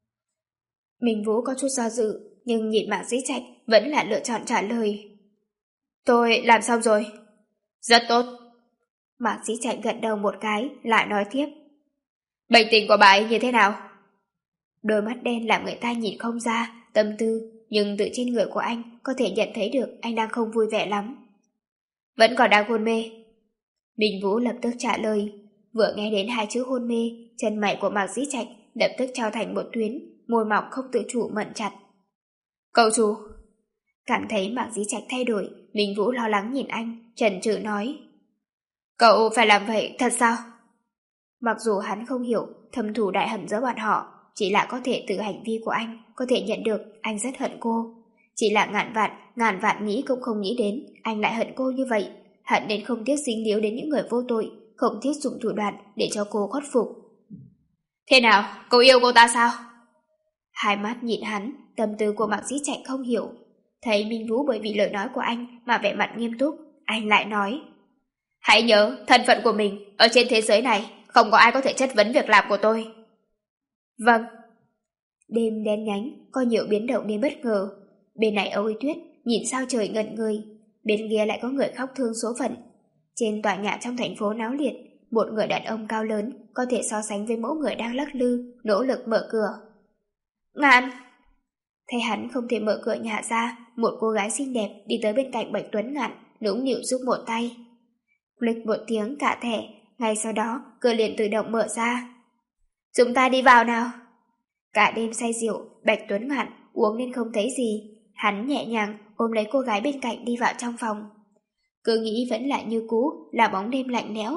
Minh Vũ có chút do dự, nhưng nhìn Mạc Dĩ Trạch vẫn là lựa chọn trả lời. Tôi làm xong rồi. Rất tốt. Mạc Dĩ Trạch gật đầu một cái, lại nói tiếp. Bệnh tình của bà ấy như thế nào? Đôi mắt đen làm người ta nhìn không ra tâm tư, nhưng từ trên người của anh có thể nhận thấy được anh đang không vui vẻ lắm. Vẫn còn đang hôn mê. Minh Vũ lập tức trả lời. Vừa nghe đến hai chữ hôn mê, chân mày của Mạc Dĩ Trạch lập tức trao thành một tuyến, môi mỏng không tự chủ mận chặt. Cậu chủ. Cảm thấy Mạc Dĩ Trạch thay đổi, Minh Vũ lo lắng nhìn anh, chần chừ nói. Cậu phải làm vậy thật sao? Mặc dù hắn không hiểu thâm thù đại hận giữa bọn họ, chỉ là có thể từ hành vi của anh có thể nhận được anh rất hận cô. Chỉ là ngàn vạn, ngàn vạn nghĩ cũng không nghĩ đến anh lại hận cô như vậy, hận đến không tiếc dính líu đến những người vô tội, không tiếc dùng thủ đoạn để cho cô khuất phục. Thế nào, cậu yêu cô ta sao? Hai mắt nhìn hắn, tâm tư của Mạc Dĩ Trạch không hiểu. Thấy Minh Vũ bởi vì lời nói của anh mà vẻ mặt nghiêm túc, anh lại nói. Hãy nhớ thân phận của mình, ở trên thế giới này không có ai có thể chất vấn việc làm của tôi. Vâng. Đêm đen nhánh, có nhiều biến động đến bất ngờ. Bên này Âu Y Tuyết nhìn sao trời ngẩn người, bên kia lại có người khóc thương số phận. Trên tòa nhà trong thành phố náo liệt, một người đàn ông cao lớn có thể so sánh với mẫu người đang lắc lư, nỗ lực mở cửa. Ngạn! Thấy hắn không thể mở cửa nhà ra, một cô gái xinh đẹp đi tới bên cạnh Bạch Tuấn Ngạn, nũng nịu giúp một tay. Click một tiếng cả thẻ, ngay sau đó cửa liền tự động mở ra. Chúng ta đi vào nào. Cả đêm say rượu, Bạch Tuấn Ngạn uống nên không thấy gì. Hắn nhẹ nhàng ôm lấy cô gái bên cạnh đi vào trong phòng. Cứ nghĩ vẫn là như cũ, là bóng đêm lạnh lẽo.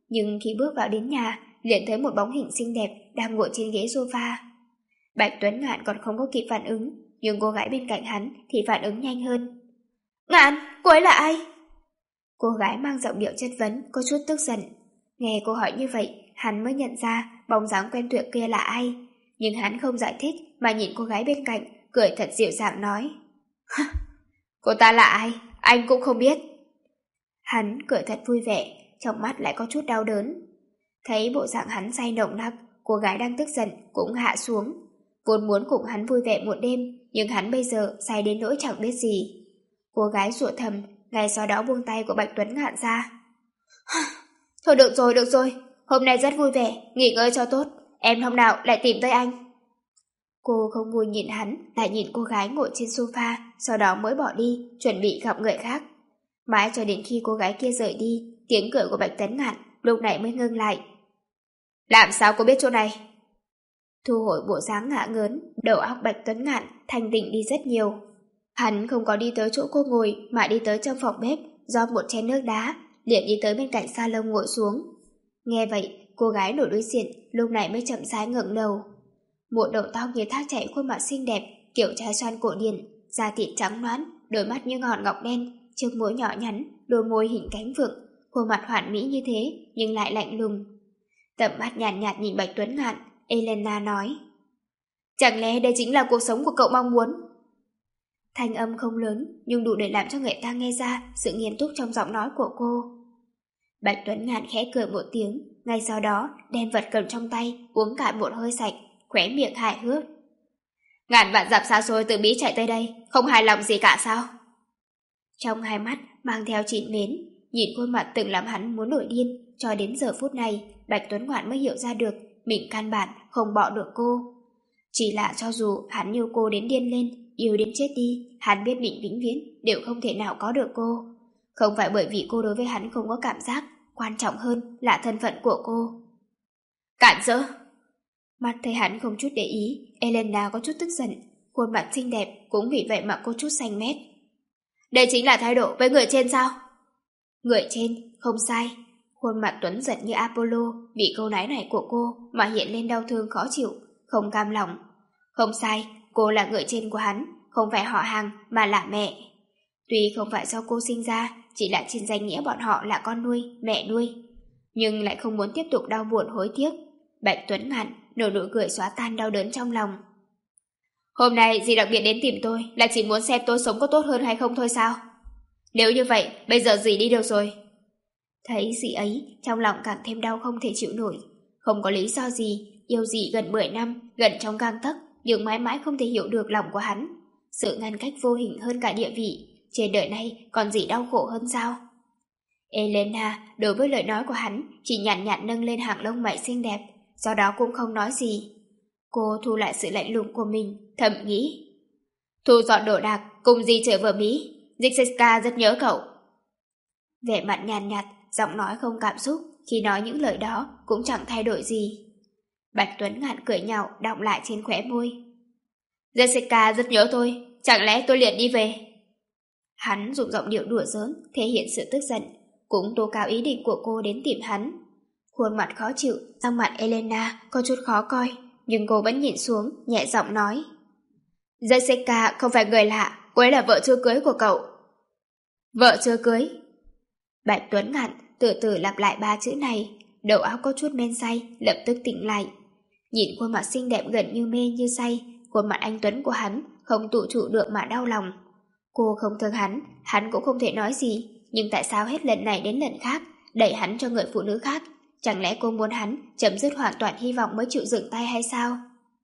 nhưng khi bước vào đến nhà, liền thấy một bóng hình xinh đẹp đang ngồi trên ghế sofa. Bạch Tuấn Ngạn còn không có kịp phản ứng, nhưng cô gái bên cạnh hắn thì phản ứng nhanh hơn. Ngạn, cô ấy là ai? Cô gái mang giọng điệu chất vấn, có chút tức giận. Nghe cô hỏi như vậy, hắn mới nhận ra bóng dáng quen thuộc kia là ai. Nhưng hắn không giải thích mà nhìn cô gái bên cạnh, cười thật dịu dàng nói. Cô ta là ai? Anh cũng không biết. Hắn cười thật vui vẻ, trong mắt lại có chút đau đớn. Thấy bộ dạng hắn say nồng nặc, cô gái đang tức giận cũng hạ xuống. Vốn muốn cùng hắn vui vẻ một đêm, nhưng hắn bây giờ say đến nỗi chẳng biết gì. Cô gái rủa thầm, ngay sau đó buông tay của Bạch Tuấn Ngạn ra. Thôi được rồi, được rồi, hôm nay rất vui vẻ, nghỉ ngơi cho tốt, em hôm nào lại tìm tới anh. Cô không vui nhìn hắn, lại nhìn cô gái ngồi trên sofa, sau đó mới bỏ đi, chuẩn bị gặp người khác. Mãi cho đến khi cô gái kia rời đi, tiếng cười của Bạch Tuấn Ngạn lúc này mới ngưng lại. Làm sao cô biết chỗ này? Thu hồi bộ dáng ngả ngớn, đầu óc Bạch Tuấn Ngạn thanh tịnh đi rất nhiều. Hắn không có đi tới chỗ cô ngồi mà đi tới trong phòng bếp, rót một chén nước đá, liền đi tới bên cạnh salon ngồi xuống. Nghe vậy, cô gái nổi đối diện lúc này mới chậm rãi ngẩng đầu. Một đầu tóc như thác chảy, khuôn mặt xinh đẹp, kiểu trái xoan cổ điển, da thịt trắng nõn, đôi mắt như ngọn ngọc đen, chiếc mũi nhỏ nhắn, đôi môi hình cánh phượng, khuôn mặt hoàn mỹ như thế nhưng lại lạnh lùng. Tầm mắt nhàn nhạt, nhạt nhìn Bạch Tuấn Ngạn, Elena nói. Chẳng lẽ đây chính là cuộc sống của cậu mong muốn? Thanh âm không lớn, nhưng đủ để làm cho người ta nghe ra sự nghiêm túc trong giọng nói của cô. Bạch Tuấn Ngạn khẽ cười một tiếng, ngay sau đó đem vật cầm trong tay uống cạn một hơi sạch, khóe miệng hài hước. Ngàn vạn dặm xa xôi từ Mỹ chạy tới đây, không hài lòng gì cả sao? Trong hai mắt mang theo trịnh mến, nhìn khuôn mặt từng làm hắn muốn nổi điên, cho đến giờ phút này, Bạch Tuấn Ngạn mới hiểu ra được mình căn bản không bỏ được cô. Chỉ là cho dù hắn yêu cô đến điên lên, yêu đến chết đi, hắn biết mình vĩnh viễn đều không thể nào có được cô. Không phải bởi vì cô đối với hắn không có cảm giác, quan trọng hơn là thân phận của cô. Cản rỡ! Mắt thấy hắn không chút để ý, Elena có chút tức giận, khuôn mặt xinh đẹp cũng vì vậy mà có chút xanh mét. Đây chính là thái độ với người trên sao? Người trên, không sai. Khuôn mặt tuấn giật như Apollo bị câu nói này của cô mà hiện lên đau thương khó chịu, không cam lòng. Không sai, cô là người trên của hắn, không phải họ hàng mà là mẹ. Tuy không phải do cô sinh ra, chỉ là trên danh nghĩa bọn họ là con nuôi, mẹ nuôi, nhưng lại không muốn tiếp tục đau buồn hối tiếc. Bạch Tuấn Ngạn nở nụ cười xóa tan đau đớn trong lòng. Hôm nay dì đặc biệt đến tìm tôi là chỉ muốn xem tôi sống có tốt hơn hay không thôi sao? Nếu như vậy, bây giờ dì đi được rồi. Thấy dì ấy, trong lòng càng thêm đau không thể chịu nổi. Không có lý do gì, yêu dì gần mười năm, gần trong gang tấc, nhưng mãi mãi không thể hiểu được lòng của hắn. Sự ngăn cách vô hình hơn cả địa vị, trên đời này còn gì đau khổ hơn sao? Elena đối với lời nói của hắn chỉ nhàn nhạt, nhạt nâng lên hàng lông mày xinh đẹp, sau đó cũng không nói gì. Cô thu lại sự lạnh lùng của mình, thầm nghĩ. Thu dọn đồ đạc, cùng dì trở về Mỹ, Jessica rất nhớ cậu. Vẻ mặt nhàn nhạt, giọng nói không cảm xúc, khi nói những lời đó cũng chẳng thay đổi gì. Bạch Tuấn Ngạn cười nhạo đọng lại trên khóe môi. Jessica rất nhớ tôi, chẳng lẽ tôi liền đi về? Hắn dùng giọng điệu đùa giỡn, thể hiện sự tức giận, cũng tố cáo ý định của cô đến tìm hắn. Khuôn mặt khó chịu, sang mặt Elena có chút khó coi, nhưng cô vẫn nhìn xuống, nhẹ giọng nói. Jessica không phải người lạ, cô ấy là vợ chưa cưới của cậu. Vợ chưa cưới? Bạch Tuấn Ngạn từ từ lặp lại ba chữ này, đầu óc có chút men say, lập tức tỉnh lại. Nhìn khuôn mặt xinh đẹp gần như mê như say, khuôn mặt anh Tuấn của hắn không tự chủ được mà đau lòng. Cô không thương hắn, hắn cũng không thể nói gì, nhưng tại sao hết lần này đến lần khác đẩy hắn cho người phụ nữ khác? Chẳng lẽ cô muốn hắn chấm dứt hoàn toàn hy vọng mới chịu dừng tay hay sao?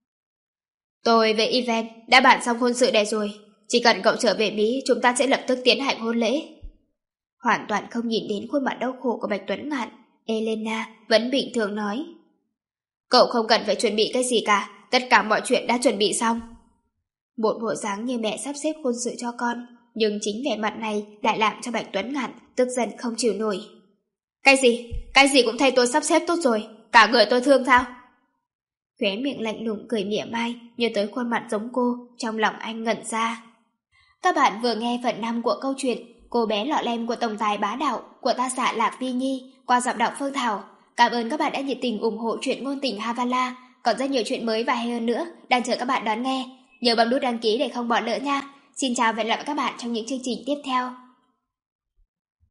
Tôi về event đã bàn xong hôn sự đây rồi, chỉ cần cậu trở về Mỹ chúng ta sẽ lập tức tiến hành hôn lễ. Hoàn toàn không nhìn đến khuôn mặt đau khổ của Bạch Tuấn Ngạn, Elena vẫn bình thường nói. Cậu không cần phải chuẩn bị cái gì cả, tất cả mọi chuyện đã chuẩn bị xong. Một bộ dáng như mẹ sắp xếp hôn sự cho con, nhưng chính vẻ mặt này lại làm cho Bạch Tuấn Ngạn tức giận không chịu nổi. Cái gì? Cái gì cũng thay tôi sắp xếp tốt rồi, cả người tôi thương sao? Khóe miệng lạnh lùng cười mỉa mai, nhớ tới khuôn mặt giống cô, trong lòng anh ngẩn ra. Các bạn vừa nghe phần năm của câu chuyện Cô bé lọ lem của tổng tài bá đạo của tác giả Lạc Vi Nhi qua giọng đọc Phương Thảo. Cảm ơn các bạn đã nhiệt tình ủng hộ truyện ngôn tình Havala. Còn rất nhiều chuyện mới và hay hơn nữa đang chờ các bạn đón nghe. Nhớ bấm nút đăng ký để không bỏ lỡ nha. Xin chào và hẹn gặp lại các bạn trong những chương trình tiếp theo.